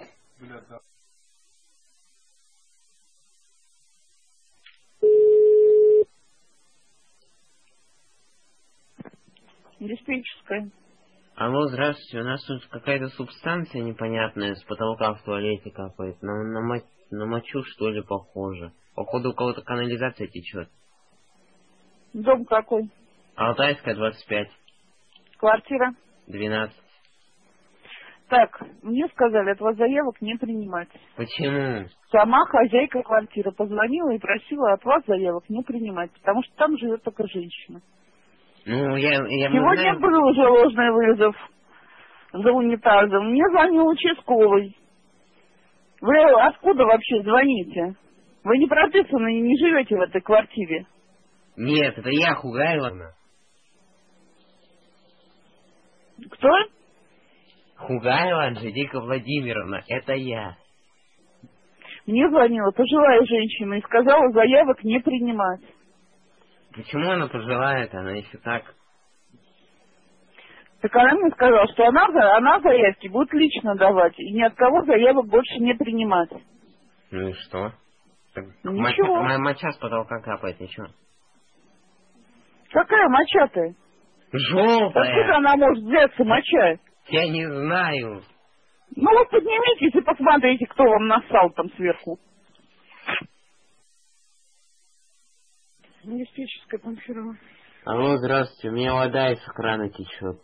Диспетчерская. Алло, здравствуйте. У нас тут какая-то субстанция непонятная с потолка в туалете капает. На, на, мо- на мочу, что ли, похоже. Походу, у кого-то канализация течет. Дом какой? Алтайская, двадцать пять, Квартира? двенадцать. Так, мне сказали от вас заявок не принимать. Почему? Сама хозяйка квартиры позвонила и просила от вас заявок не принимать, потому что там живет только женщина. Ну, я... я мы Сегодня знаем- был уже ложный вызов за унитазом. Мне звонил участковый. Вы откуда вообще звоните? Вы не прописаны и не живете в этой квартире. Нет, это я, Хугайловна. Кто? Хугайлова Анжелика Владимировна, это я. Мне звонила пожилая женщина и сказала заявок не принимать. Почему она пожелает, она еще так... Так она мне сказала, что она, за- она заявки будет лично давать и ни от кого заявок больше не принимать. Ну и что? Так Ничего. моча, моя моча с потолка капает, и что? Какая моча-то? Откуда Желтая! она может взяться, моча? Я не знаю. Ну вот поднимитесь и посмотрите, кто вам нассал там сверху. Диспетчерская конференция. Алло, здравствуйте, у меня вода из крана течет.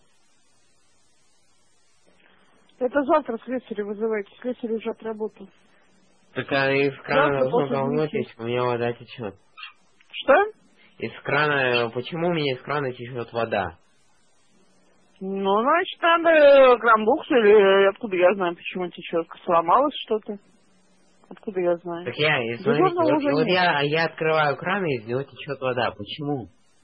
Это завтра слесаря вызывайте, слесарь уже отработал. Так а из крана Завтра должно после говно девяти. течь, у меня вода течет. Что? Из крана, почему у меня из крана течет вода? Ну, значит, надо крамбукс или откуда я знаю, почему течет. Сломалось что-то. Откуда я знаю? Так я, и смотрите, Дежурного вот, уже вот нет. я, я открываю кран, и из него течет вода. Почему?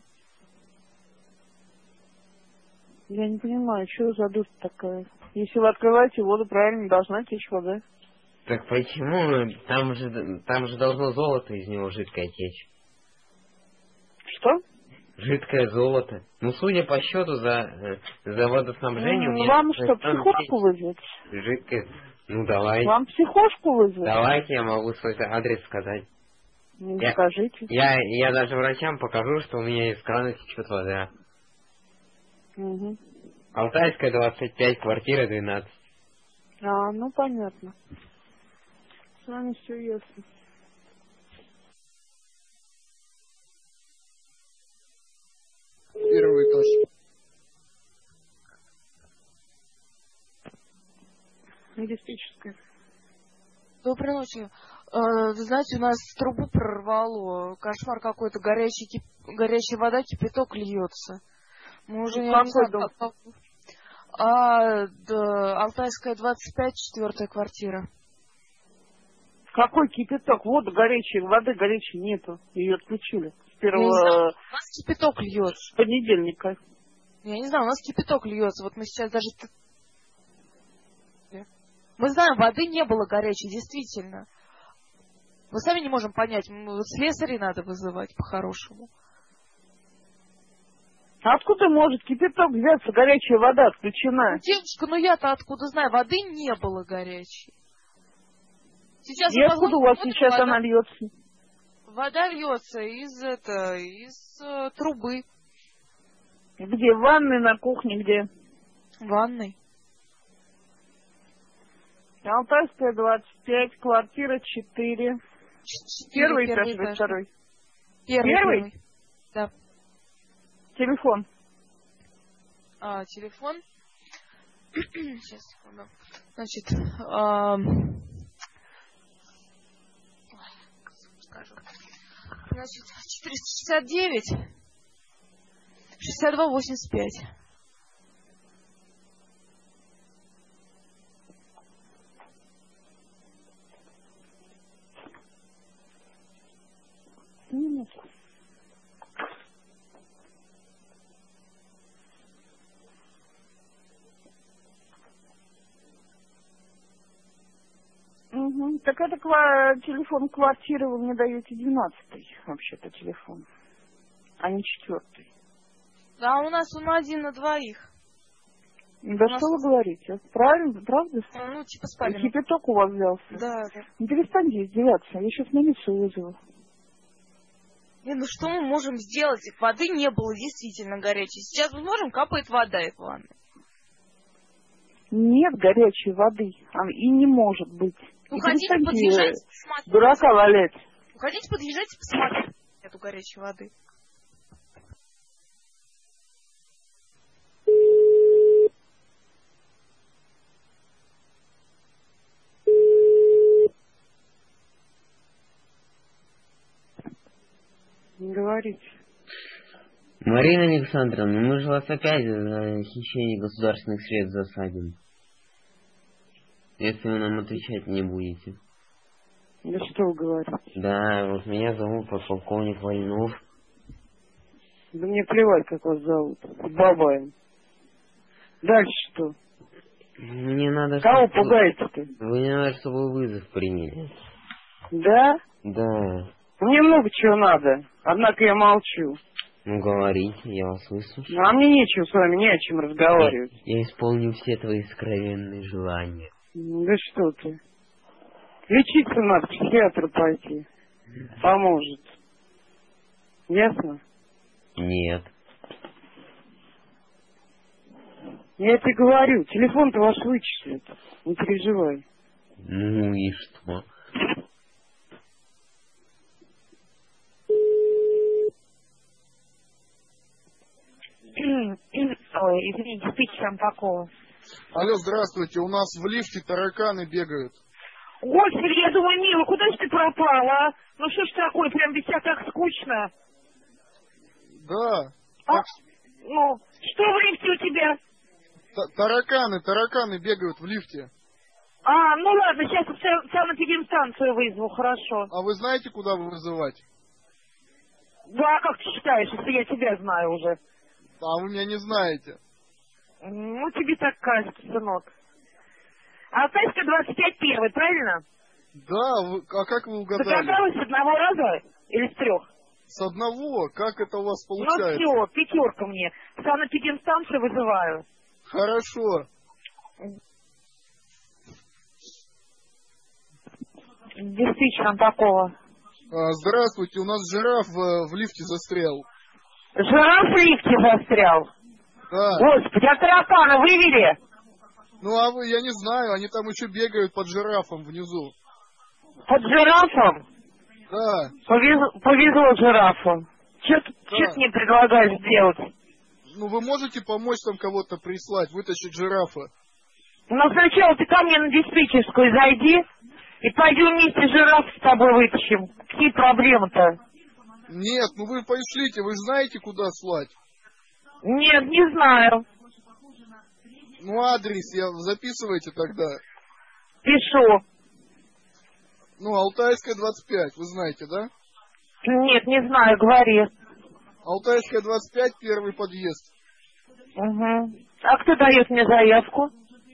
Я не понимаю, что за дурь такая. Если вы открываете воду, правильно, должна течь вода. Так почему? Там же, там же должно золото из него жидкое течь. Что? Жидкое золото. Ну, судя по счету за, э, за водоснабжение... у Ну, меня вам там что, течь психушку вызвать? Жидкое... Ну, давайте. Вам психушку вызвать? Давайте я могу свой адрес сказать. Ну, Я- скажите. Я, я даже врачам покажу, что у меня из крана течет вода. Угу. Алтайская, двадцать пять, квартира двенадцать. А, ну понятно. С вами все ясно. Первый этаж. диспетчерская. Доброй ночи. Э, знаете, у нас трубу прорвало. Кошмар какой-то. Горячий, кип... Горячая вода, кипяток льется. Мы уже не Какой знаю, дом? как... А, да, Алтайская, двадцать пять, четвертая квартира. Какой кипяток? Воду горячей, воды горячей нету. Ее отключили. С Я не знаю, первого у нас кипяток льется. понедельника. Я не знаю, у нас кипяток льется. Вот мы сейчас даже... Мы знаем, воды не было горячей, действительно. Мы сами не можем понять. Вот слесарей надо вызывать по-хорошему. А откуда может кипяток взяться? Горячая вода отключена. Ну, девушка, ну я-то откуда знаю? Воды не было горячей. Сейчас И откуда у вас смотрим, сейчас вода, она льется? Вода льется из, это, из э, трубы. Где? В ванной, на кухне, где? В ванной. Алтайская, двадцать пять, квартира четыре. Первый этаж или этаж. второй? Первый, Первый? первый. Да. Телефон. А, телефон. Сейчас, секунду. Значит, а... скажу. Значит, четыреста шестьдесят девять, шестьдесят два, восемьдесят пять. Минутку. Угу. Так это ква- телефон квартиры вы мне даете двенадцатый, вообще-то телефон, а не четвертый. Да, у нас он один на двоих. Да у что нас... вы говорите? Правильно, правда? Ну, типа спали. Кипяток у вас взялся. Да, да. Ну, перестаньте издеваться, я сейчас милицию вызову. Не, ну что мы можем сделать? Воды не было действительно горячей. Сейчас мы можем, капает вода из ванны. Нет горячей воды, а- и не может быть. Ну, И хотите, перестаньте, подъезжайте, э, посмотрите. дурака валять. Ну, хотите, подъезжайте, посмотрите эту горячей воды. Не говорите. Марина Александровна, мы же вас опять за хищение государственных средств засадим. Если вы нам отвечать не будете. Да что вы говорите? Да, вот меня зовут подполковник Вольнов. Да мне плевать, как вас зовут. Бабаем. Дальше что? Мне надо... Кого чтобы... пугаете-то? Вы надо, чтобы вызов приняли. Да? Да. Мне много чего надо, однако я молчу. Ну, говорите, я вас выслушаю. А мне нечего с вами, не о чем разговаривать. Я, я исполню все твои сокровенные желания. Да что ты. Лечиться надо, к психиатру пойти. Поможет. Ясно? Нет. Я тебе говорю, телефон-то ваш вычислят. Не переживай. Ну и что? Ой, извините, диспетчер Антакова. Алло, здравствуйте, у нас в лифте тараканы бегают. Господи, я думаю, мило, куда же ты пропала? а? Ну что ж такое, прям без тебя так скучно. Да. А? Ну, что в лифте у тебя? Т- тараканы, тараканы бегают в лифте. А, ну ладно, сейчас санэпидемстанцию вызову, хорошо. А вы знаете, куда вы вызывать? Да, как ты считаешь, если я тебя знаю уже? А вы меня не знаете. Ну, тебе так кажется, сынок. Алтайская, двадцать пять, первый, правильно? Да, вы, а как вы угадали? Догадалась с одного раза или с трех? С одного? Как это у вас Ну получается? все, пятерка мне. Санэпидемстанцию вызываю. Хорошо. Действительно такого. А, здравствуйте, у нас жираф в, в лифте застрял. Жираф в лифте застрял? Да. Господи, а таракана вывели? Ну а вы, я не знаю, они там еще бегают под жирафом внизу. Под жирафом? Да. Повезло, повезло жирафу. Что ты Да. мне предлагаешь сделать? Ну вы можете помочь там кого-то прислать, вытащить жирафа? Но сначала ты ко мне на диспетчерскую зайди и пойдем вместе жираф с тобой вытащим. Какие проблемы-то? Нет, ну вы пошлите, вы знаете, куда слать? Нет, не знаю. Ну адрес я записывайте тогда. Пишу. Ну, Алтайская, двадцать пять, вы знаете, да? Нет, не знаю, говори. Алтайская, двадцать пять, первый подъезд. Угу. А кто дает мне заявку?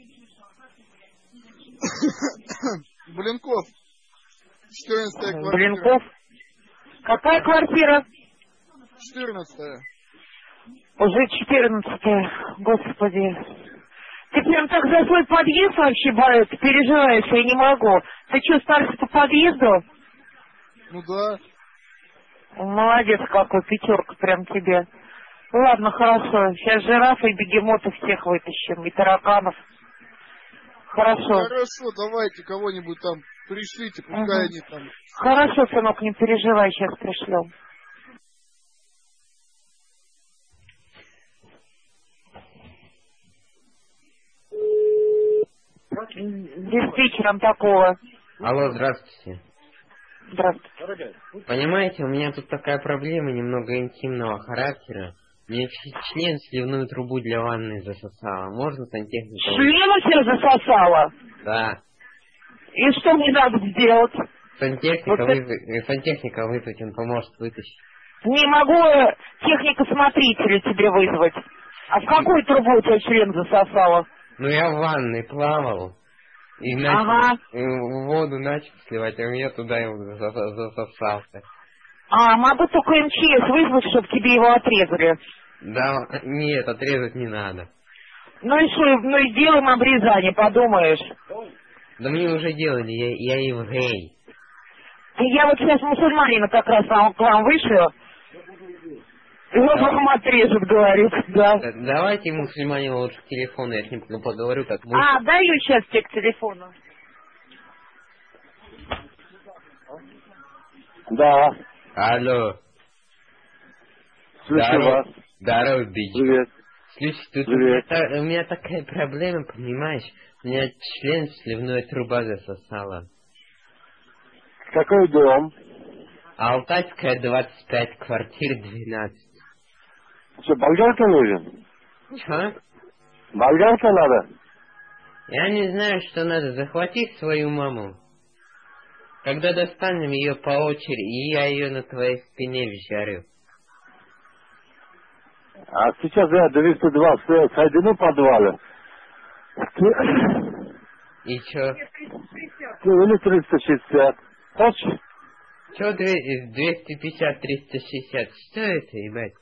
Блинков. четырнадцатая квартира. Блинков? Какая квартира? четырнадцатая. Уже четырнадцатая. Господи. Ты прям так за свой подъезд вообще боец, переживаешь, я не могу. Ты что, старше по подъезду? Ну да. Молодец какой, пятерка прям тебе. Ладно, хорошо. Сейчас жирафы и бегемотов всех вытащим, и тараканов. Хорошо. Хорошо, давайте кого-нибудь там пришлите, пускай угу. они там... Хорошо, сынок, не переживай, сейчас пришлем. Диспетчером такого. Алло, здравствуйте. Здравствуйте. Понимаете, у меня тут такая проблема немного интимного характера. Мне член сливную трубу для ванны засосало. Можно сантехника? Член у тебя засосало? Да. И что мне надо сделать? Сантехника, вот вы... это... Сантехника вызвать, он поможет вытащить. Не могу техника-смотрителя тебе вызвать. А в какую трубу у тебя член засосало? Ну я в ванной плавал. И начал, ага. воду начал сливать, а у меня туда его засосался. А, могу только эм че эс вызвать, чтобы тебе его отрезали. Да, нет, отрезать не надо. Ну и что, ну и делаем обрезание, подумаешь. Да мне уже делали, я, я еврей. Я вот сейчас мусульманина как раз к вам вышел. Его вам отрежут, говорит, да. Давайте мусульманину лучше к телефону, я с ним поговорю, как вы. А, даю сейчас тебе к телефону. Да. Алло. Слушаю Здорово. вас. Здорово, бич. Привет. Слушай, тут Привет. У, меня, у меня такая проблема, понимаешь? У меня член сливной труба засосала. Какой дом? Алтайская, двадцать пять, квартира двенадцать. Что, болгарка нужен? Чё? Болгарка надо? Я не знаю, что надо. Захвати свою маму. Когда достанем ее по очереди, я ее на твоей спине вжарю. А сейчас я двести двадцать сойду в подвале. И чё? Ну, или триста шестьдесят. Хочешь? Чё двести пятьдесят, триста шестьдесят? Что это, ебать?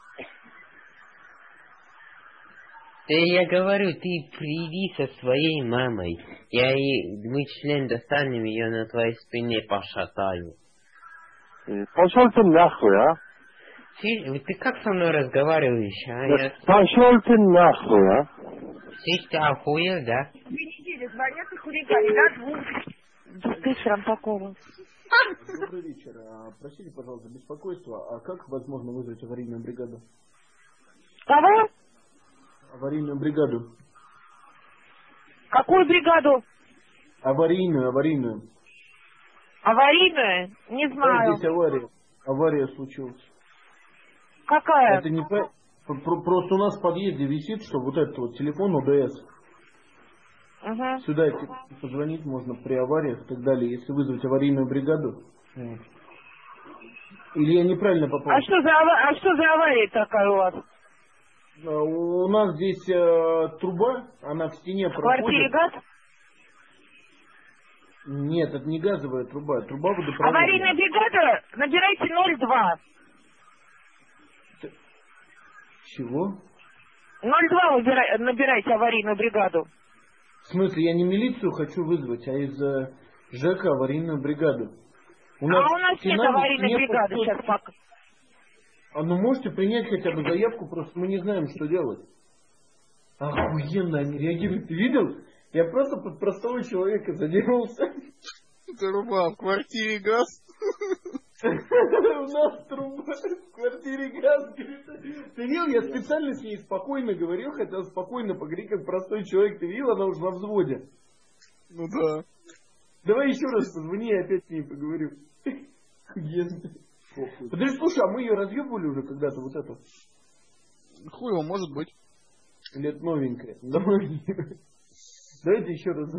Ты, я говорю, ты приди со своей мамой. Я ей, мы член достанем, ее на твоей спине пошатаю. Пошел ты нахуй, а? Ты, ты как со мной разговариваешь, а? Да Я... Пошел ты нахуй, а? Ты что, охуел, да? Две недели звонят и хулигане, да, двух. Диспетчером такого. Добрый вечер. Простите, пожалуйста, беспокойство. А как возможно вызвать аварийную бригаду? Кого? Аварийную бригаду. Какую бригаду? Аварийную, аварийную. Аварийную? Не знаю. Да, здесь авария. Авария случилась. Какая? Это не по... Просто у нас в подъезде висит, что вот этот вот телефон ОДС. Угу. Сюда позвонить можно при авариях и так далее, если вызвать аварийную бригаду. Или я неправильно попал? А что за, ава... а что за авария такая у вас? У нас здесь э, труба, она в стене в проходит. В квартире газ? Нет, это не газовая труба, труба водопроводная. Аварийная бригада, набирайте ноль два. Чего? ноль два выбирай, набирайте аварийную бригаду. В смысле, я не милицию хочу вызвать, а из э, ЖЭКа аварийную бригаду. У нас а у нас нет аварийной бригады просто... сейчас пока. А ну можете принять хотя бы заявку, просто мы не знаем, что делать. Охуенно они реагируют. Ты видел? Я просто под простого человека заделался. Труба, в квартире газ. У нас труба в квартире газ. Ты видел, я специально с ней спокойно говорил, хотел спокойно поговорить, как простой человек. Ты видел, она уже во взводе. Ну да. Давай еще раз позвони, я опять с ней поговорю. Подожди, слушай, а мы ее разъебывали уже когда-то, вот эту? Хуй его, может быть. Или это новенькая? Давайте еще раз.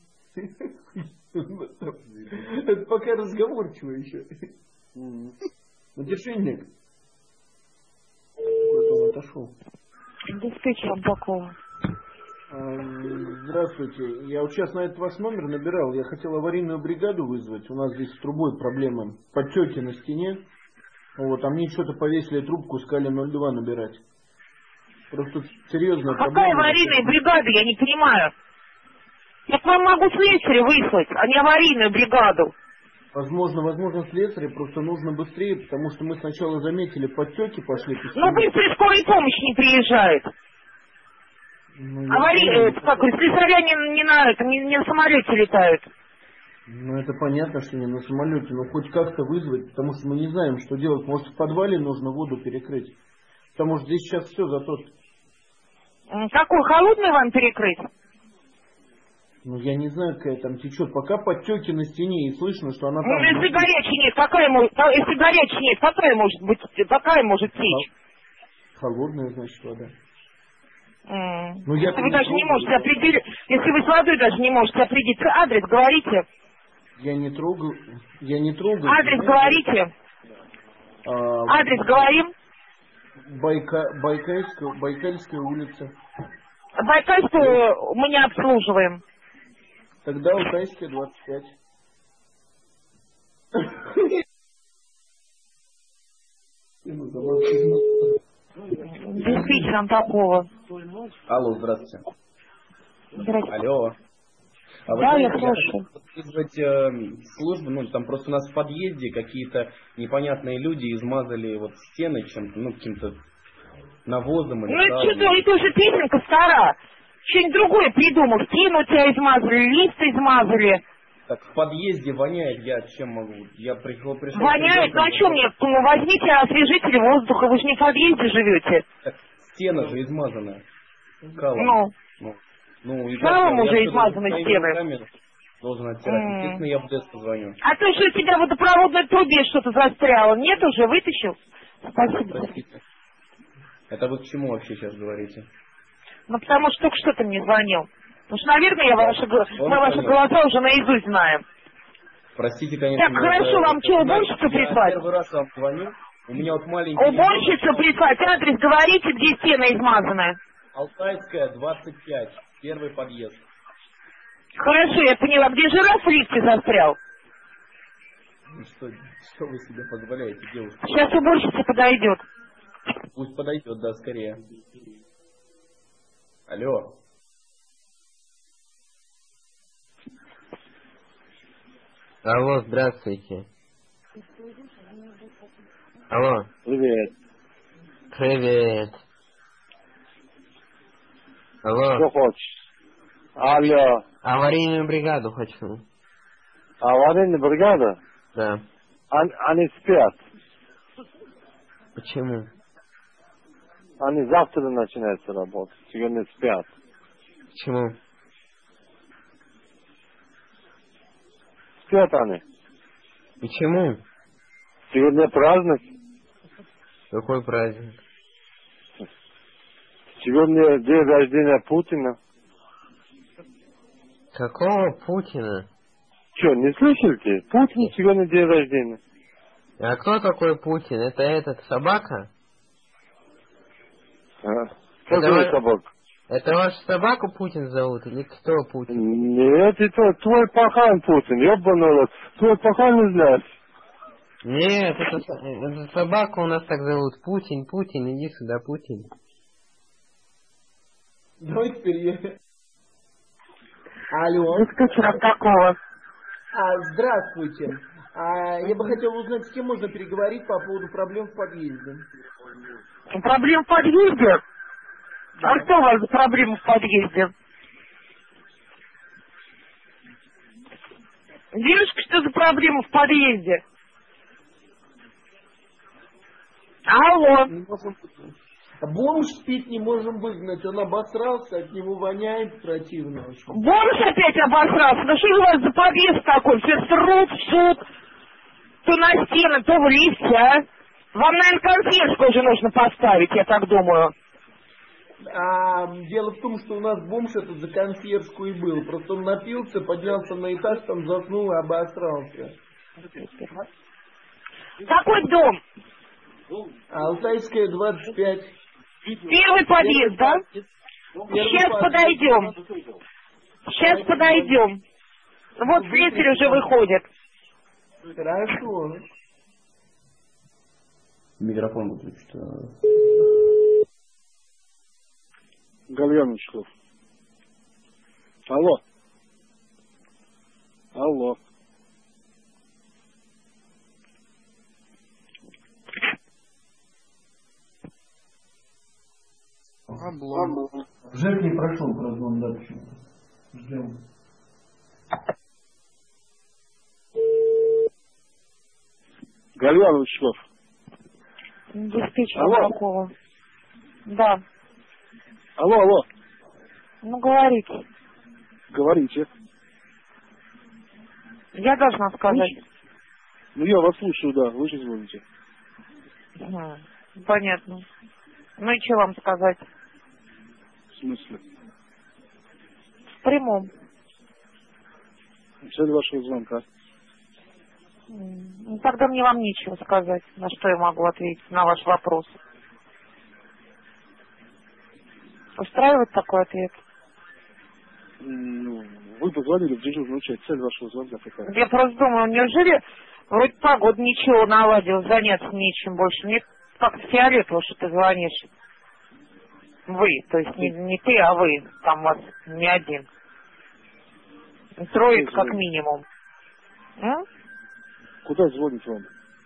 Это пока разговорчиво еще. Матершинник. Куда-то он отошел. Диспетчером такого. Здравствуйте. Я вот сейчас на этот ваш номер набирал. Я хотел аварийную бригаду вызвать. У нас здесь с трубой проблемы. Подтеки на стене. Вот, а мне что-то повесили трубку, сказали ноль два набирать. Просто серьезно. Какая аварийная бригада, я не понимаю. Я к вам могу слесаря выслать, а не аварийную бригаду. Возможно, возможно, слесаря, просто нужно быстрее, потому что мы сначала заметили, подтеки пошли. Ну, быстрее скорая помощь не приезжает. Ну, Аварийные, как слесаря не, не, на, не, не на самолете летают. Ну, это понятно, что не на самолете, но хоть как-то вызвать, потому что мы не знаем, что делать. Может, в подвале нужно воду перекрыть. Потому что здесь сейчас все затот. Какой, холодный вам перекрыть? Ну, я не знаю, какая там течет. Пока подтеки на стене, и слышно, что она там... Ну, если горячей нет, какая может, если горячей нет, какая может быть, какая может течь? Холодная, значит, вода. Mm. Ну, я если вы даже не можете определить, если вы с водой даже не можете определить адрес, говорите. Я не трогаю, я не трогаю. Адрес говорите. А, адрес говорим. Байка, Байкальская, Байкальская улица. Байкальскую мы не обслуживаем. Тогда Алтайская, двадцать пять. Действительно такого. Алло, здравствуйте. Здравствуйте. Алло. А да, вы я знаете, слушаю. Я хочу вызвать э, службу, ну, там просто у нас в подъезде какие-то непонятные люди измазали вот стены чем-то, ну, каким-то навозом или Ну, салом. что, это уже песенка стара. Что-нибудь другое придумал. Стену тебя измазали, лист измазали. Так в подъезде воняет, я чем могу? Я пришел, пришел... Воняет? Ну, а что мне? Ну, возьмите освежитель воздуха, вы же не в подъезде живете. Так стена же измазанная. Калом. Ну. Ну, ну и Калом как, уже я измазаны своими стены. руками должен оттирать. Mm. Естественно, я в ДЭС позвоню. А то, что у тебя в водопроводной трубе что-то застряло, нет уже, вытащил? Спасибо. Простите. Это вы к чему вообще сейчас говорите? Ну, потому что только что ты мне звонил. Потому что, наверное, я ваши, мы ваши голоса уже наизусть знаем. Простите, конечно. Так, хорошо, это, вам это, что, уборщицу я прислать? первый раз вам звоню. У меня вот маленький... Уборщицу прислать, адрес говорите, где стена измазанная. Алтайская, двадцать пять, первый подъезд. Хорошо, я поняла. Где жираф в лифте застрял? Ну что, что вы себе позволяете, девушка? Сейчас уборщица подойдет. Пусть подойдет, да, скорее. Алло. Алло, здравствуйте. Алло. Привет. Привет. Алло. Что хочешь? Алло. Аварийную бригаду хочу. Аварийная бригада? Да. Они, они спят. Почему? Они завтра начинаются работать. Сегодня спят. Почему? Спят они. Почему? Сегодня праздник. Какой праздник? Сегодня день рождения Путина. Какого Путина? Че, не слышите? Путин сегодня день рождения. А кто такой Путин? Это этот собака? А? Какой это собака? Это вашу собаку Путин зовут или кто Путин? Нет, это твой пахан Путин, ёбаный рот. Твой пахан не знаешь. Нет, это, это собака у нас так зовут. Путин, Путин, иди сюда, Путин. Давай теперь я... Алло. Диспетчером такого. А, здравствуйте. А, я бы хотел узнать, с кем можно переговорить по поводу проблем в подъезде. Проблем в подъезде? А что у вас за проблемы в подъезде? Девушка, что за проблема в подъезде? Алло. Бомж спит не можем выгнать, он обосрался, от него воняет противно очень. Бомж опять обосрался? Ну что же у вас за подъезд такой? Все срут, срут, то на стены, то в лифте, а? Вам, наверное, консьержку уже нужно поставить, я так думаю. А дело в том, что у нас бомж этот за консьержку и был. Просто он напился, поднялся на этаж, там заснул и обосрался. Какой дом? Алтайская, двадцать пять. Первый подъезд, да? Сейчас подойдем. Сейчас подойдем. Вот слесарь уже выходит. Хорошо. Микрофон выключить. Гальян Учков. Алло. Алло. Облом. Жек не прошел прозвон, да, почему-то. Ждем. Гальян Учков. Диспетчер Алло. какого? Да. Алло, алло. Ну, говорите. Говорите. Я должна сказать. Ну, я вас слушаю, да. Вы же звоните. Ага, понятно. Ну и что вам сказать? В смысле? В прямом. Цель вашего звонка. Ну, тогда мне вам нечего сказать, на что я могу ответить на ваш вопрос. Устраивает такой ответ? Ну, вы позвонили в дежурную часть. Цель вашего звонка какая? Я просто думаю, неужели вроде погода ничего наладил, заняться нечем больше. Мне как-то фиолетово, что ты звонишь. Вы, то есть не, не ты, а вы. Там вас не один. Трое как минимум. М? Куда звонит вам?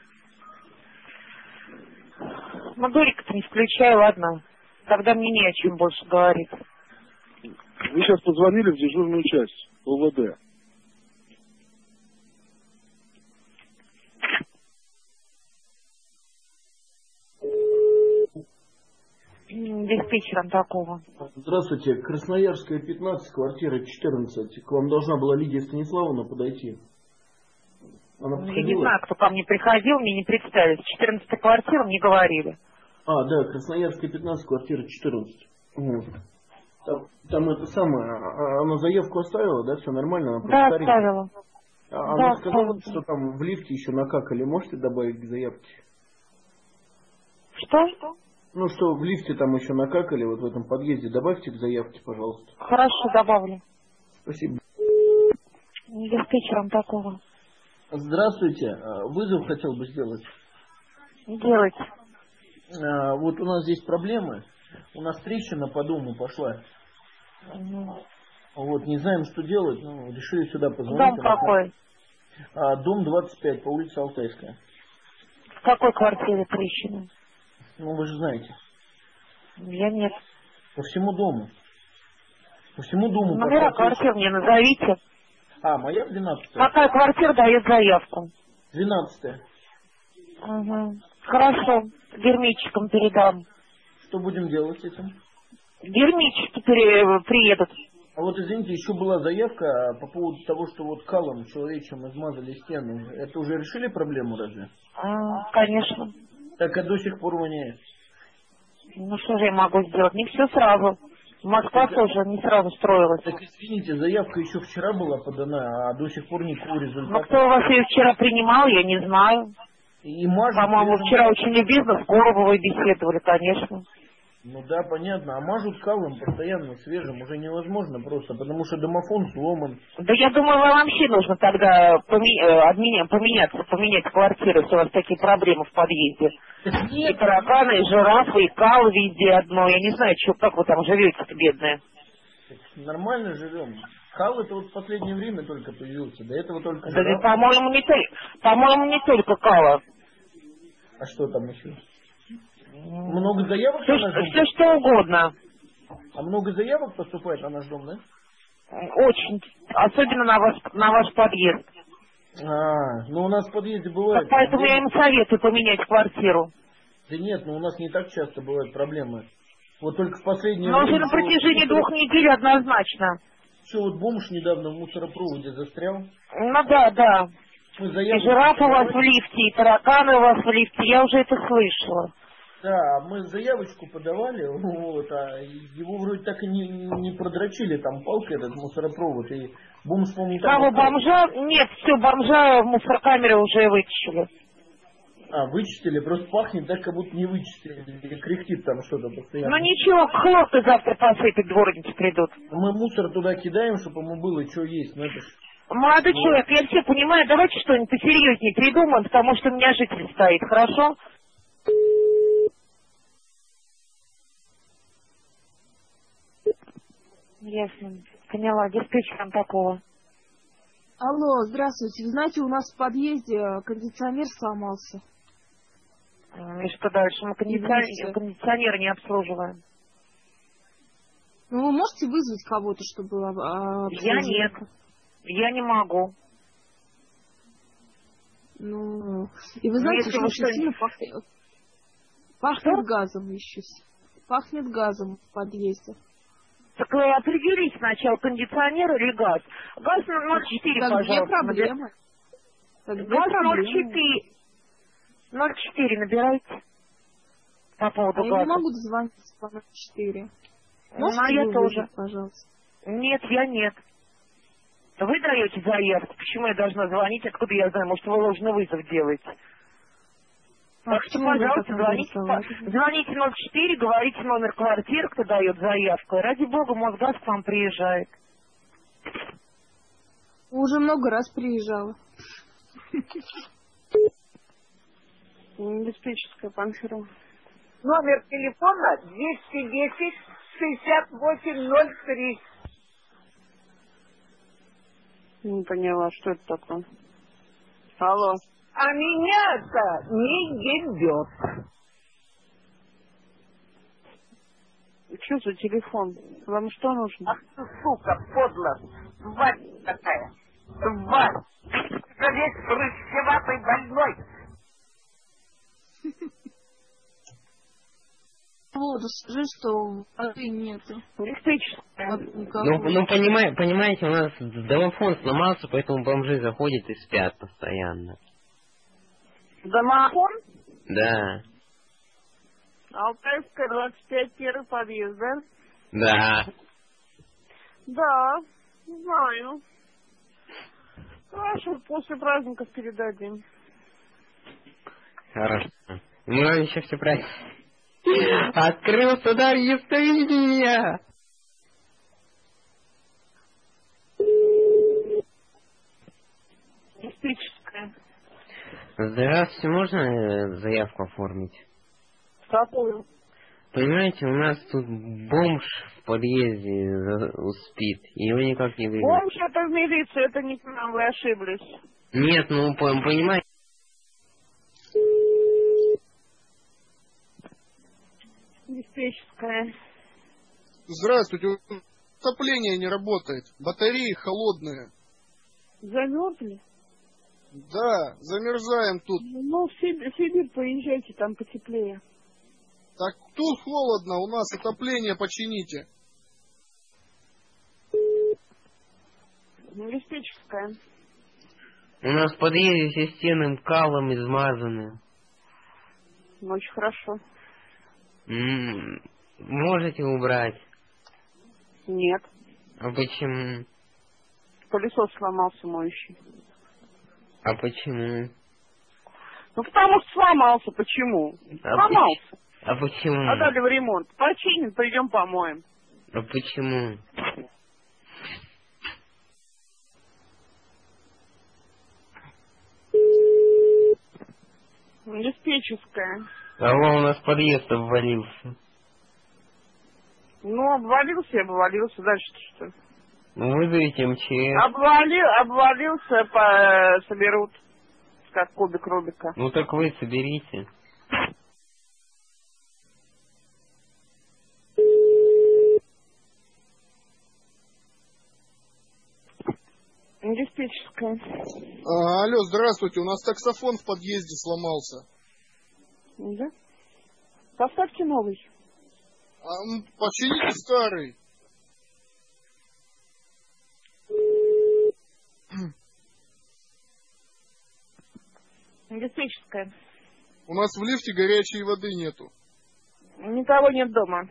Ну, дурик-то не включай, ладно. Тогда мне не о чем больше говорить. Вы сейчас позвонили в дежурную часть ОВД. Диспетчером такого. Здравствуйте, Красноярская, пятнадцать, квартира четырнадцать. К вам должна была Лидия Станиславовна подойти. Она Я не подходила? знаю, кто ко мне приходил, мне не представились. четырнадцатая квартира, мне говорили. А, да, Красноярская, пятнадцать, квартира четырнадцать. Вот. Там, там это самое, а- она заявку оставила, да, все нормально? Она Да, просто оставила. А, она Да, сказала, оставила. что там в лифте еще накакали. Можете добавить к заявке? Что? Что? Ну, что в лифте там еще накакали, вот в этом подъезде. Добавьте к заявке, пожалуйста. Хорошо, добавлю. Спасибо. Диспетчером такого. Здравствуйте. А, Вызов хотел бы сделать. Делать. А, Вот у нас здесь проблемы. У нас трещина по дому пошла. Угу. Вот, не знаем, что делать. Ну, решили сюда позвонить. Дом Она- какой? А, Дом двадцать пять, по улице Алтайская. В какой квартире трещина? Ну, вы же знаете. Я нет. По всему дому. По всему дому. Номера пошла трещина. квартир мне назовите. А, моя двенадцатая. Какая квартира дает заявку? Двенадцатая. Угу. Хорошо. Герметчиком передам. Что будем делать с этим? Герметчики пере- приедут. А вот, извините, еще была заявка по поводу того, что вот калом человечем измазали стены. Это уже решили проблему разве? А, конечно. Так и до сих пор воняет. Ну что же я могу сделать? Не все сразу. Москва Так- тоже не сразу строилась. Так, извините, заявка еще вчера была подана, а до сих пор никакого Ну результата. кто у вас ее вчера принимал, я не знаю. И мажут По-моему, свежим- вчера очень любезно с Горобовой беседовали, конечно. Ну да, понятно. А мажут калом постоянно свежим уже невозможно просто, потому что домофон сломан. Да я думаю, вам вообще нужно тогда поме- э, обменя- поменяться, поменять квартиру, если у вас такие проблемы в подъезде. И тараканы, и жирафы, и кал везде одно. Я не знаю, что, как вы там живете-то, бедные. Нормально живем. Кал это вот в последнее время только появился. До этого только Да, жираф. по-моему, не, только- по-моему, не только кала. А что там еще? Много заявок Все, на наш дом? все что угодно. А много заявок поступает на наш дом, да? Очень. Особенно на ваш, на ваш подъезд. А, ну у нас в подъезде бывает. Так поэтому я им советую поменять квартиру. Да нет, ну у нас не так часто бывают проблемы. Вот только в последнее Но время... уже на протяжении двух недель однозначно. Что, вот бомж недавно в мусоропроводе застрял? Ну да, да. Мы И заявку жираф у вас в подавали. лифте, и тараканы у вас в лифте. Я уже это слышала. Да, мы заявочку подавали, вот, а его вроде так и не, не продрочили там палкой этот мусоропровод. И бомж, по-моему, там... Право бомжа? Нет, все, бомжа в мусорокамере уже вытащили. А, вычистили, просто пахнет так, как будто не вычистили. И кряхтит там что-то постоянно. Ну ничего, хлопцы завтра посыпать, дворники придут. Мы мусор туда кидаем, чтобы ему было что есть. Ну, это ж... Молодой Вот. человек, я все понимаю, давайте что-нибудь посерьезнее придумаем, потому что у меня житель стоит, хорошо? Ясно. Поняла. Диспетчером такого. Алло, здравствуйте. Вы знаете, у нас в подъезде кондиционер сломался. И что дальше? Мы кондиционер, Извините. кондиционер не обслуживаем. Ну, вы можете вызвать кого-то, чтобы... а, Я обслужили? нет. Я не могу. Ну, и вы Ну, знаете, если что вы очень что- сильно пахнет, пахнет газом еще. Пахнет газом в подъезде. Так вы определись сначала, кондиционер или газ. Газ на ноль четыре, Так где пожалуйста. проблема? Так где Газ ноль проблема? четыре. ноль четыре набирайте. По поводу А я газа. не могу дозвониться по ноль четыре. Ну, Можете а я вы тоже. вызвать, пожалуйста? Нет, я нет. Вы даете заявку. Почему я должна звонить? Откуда я знаю? Может, вы ложный вызов делаете? А Так что, почему вы пожалуйста, так звоните, разговариваете? по- звоните ноль четыре, говорите номер квартиры, кто дает заявку. И ради бога, Мосгаз к вам приезжает. Уже много раз приезжала. Диспетчерская панфирова. Номер телефона двести десять шестьдесят восемь ноль три. Не поняла, что это такое. Алло. А меня-то не ебет. Что за телефон? Вам что нужно? Ах ты, сука, подло. Тварь такая. Тварь. Ты весь прыщеватый больной. Вот, скажи, что воды нету. Электрическая. Ну, ну понимаете, понимаете, у нас домофон сломался, поэтому бомжи заходят и спят постоянно. Домофон? Да, Алтайская, двадцать пять, первый подъезд, да? да. Да, знаю. Хорошо, после праздников передадим. Хорошо. Ну, еще все правильно. Открылся дар ясновидения! Диспетчерская. Здравствуйте, можно э, заявку оформить? Какую? Понимаете, у нас тут бомж в подъезде за- спит, и его никак не выгнать. Бомж это в милицию, это не к нам, вы ошиблись. Нет, ну, по- понимаете... Диспетчерская. Здравствуйте. Отопление не работает. Батареи холодные. Замерзли? Да, замерзаем тут. Ну, в Сибирь, в Сибирь поезжайте, там потеплее. Так тут холодно, у нас отопление почините. Ну, диспетчерская. У нас в подъезде все стены калом измазаны. Ну, очень хорошо. М, Можете убрать? Нет. А почему? Пылесос сломался моющий. А почему? Ну, потому что сломался. Почему? А Сломался. поч- А почему? Отдали в ремонт. Починим, придем помоем. А почему? Диспетчерская. Алло, у нас подъезд обвалился. Ну, обвалился и обвалился. Дальше что? Ну, вызовите МЧС. Обвалил, обвалился, по... соберут. Как кубик Рубика. Ну так вы соберите. Диспетчерская. А, алло, здравствуйте, у нас таксофон в подъезде сломался. Да? Поставьте новый. А, ну, почините старый. Диспетчерская. У нас в лифте горячей воды нету. Никого нет дома.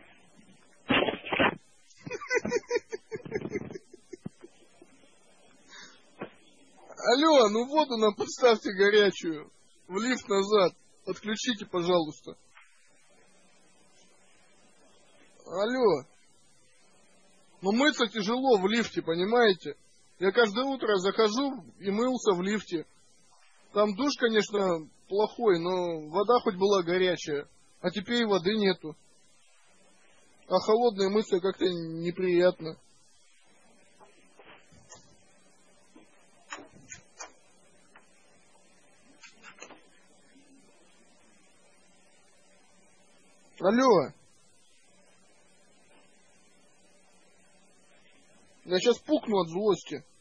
Алло, ну воду нам поставьте горячую. В лифт назад. Подключите, пожалуйста. Алло. Ну мыться тяжело в лифте, понимаете? Я каждое утро захожу и мылся в лифте. Там душ, конечно, плохой, но вода хоть была горячая. А теперь воды нету. А холодной мыться как-то неприятно. Алло. Я сейчас пукну от злости.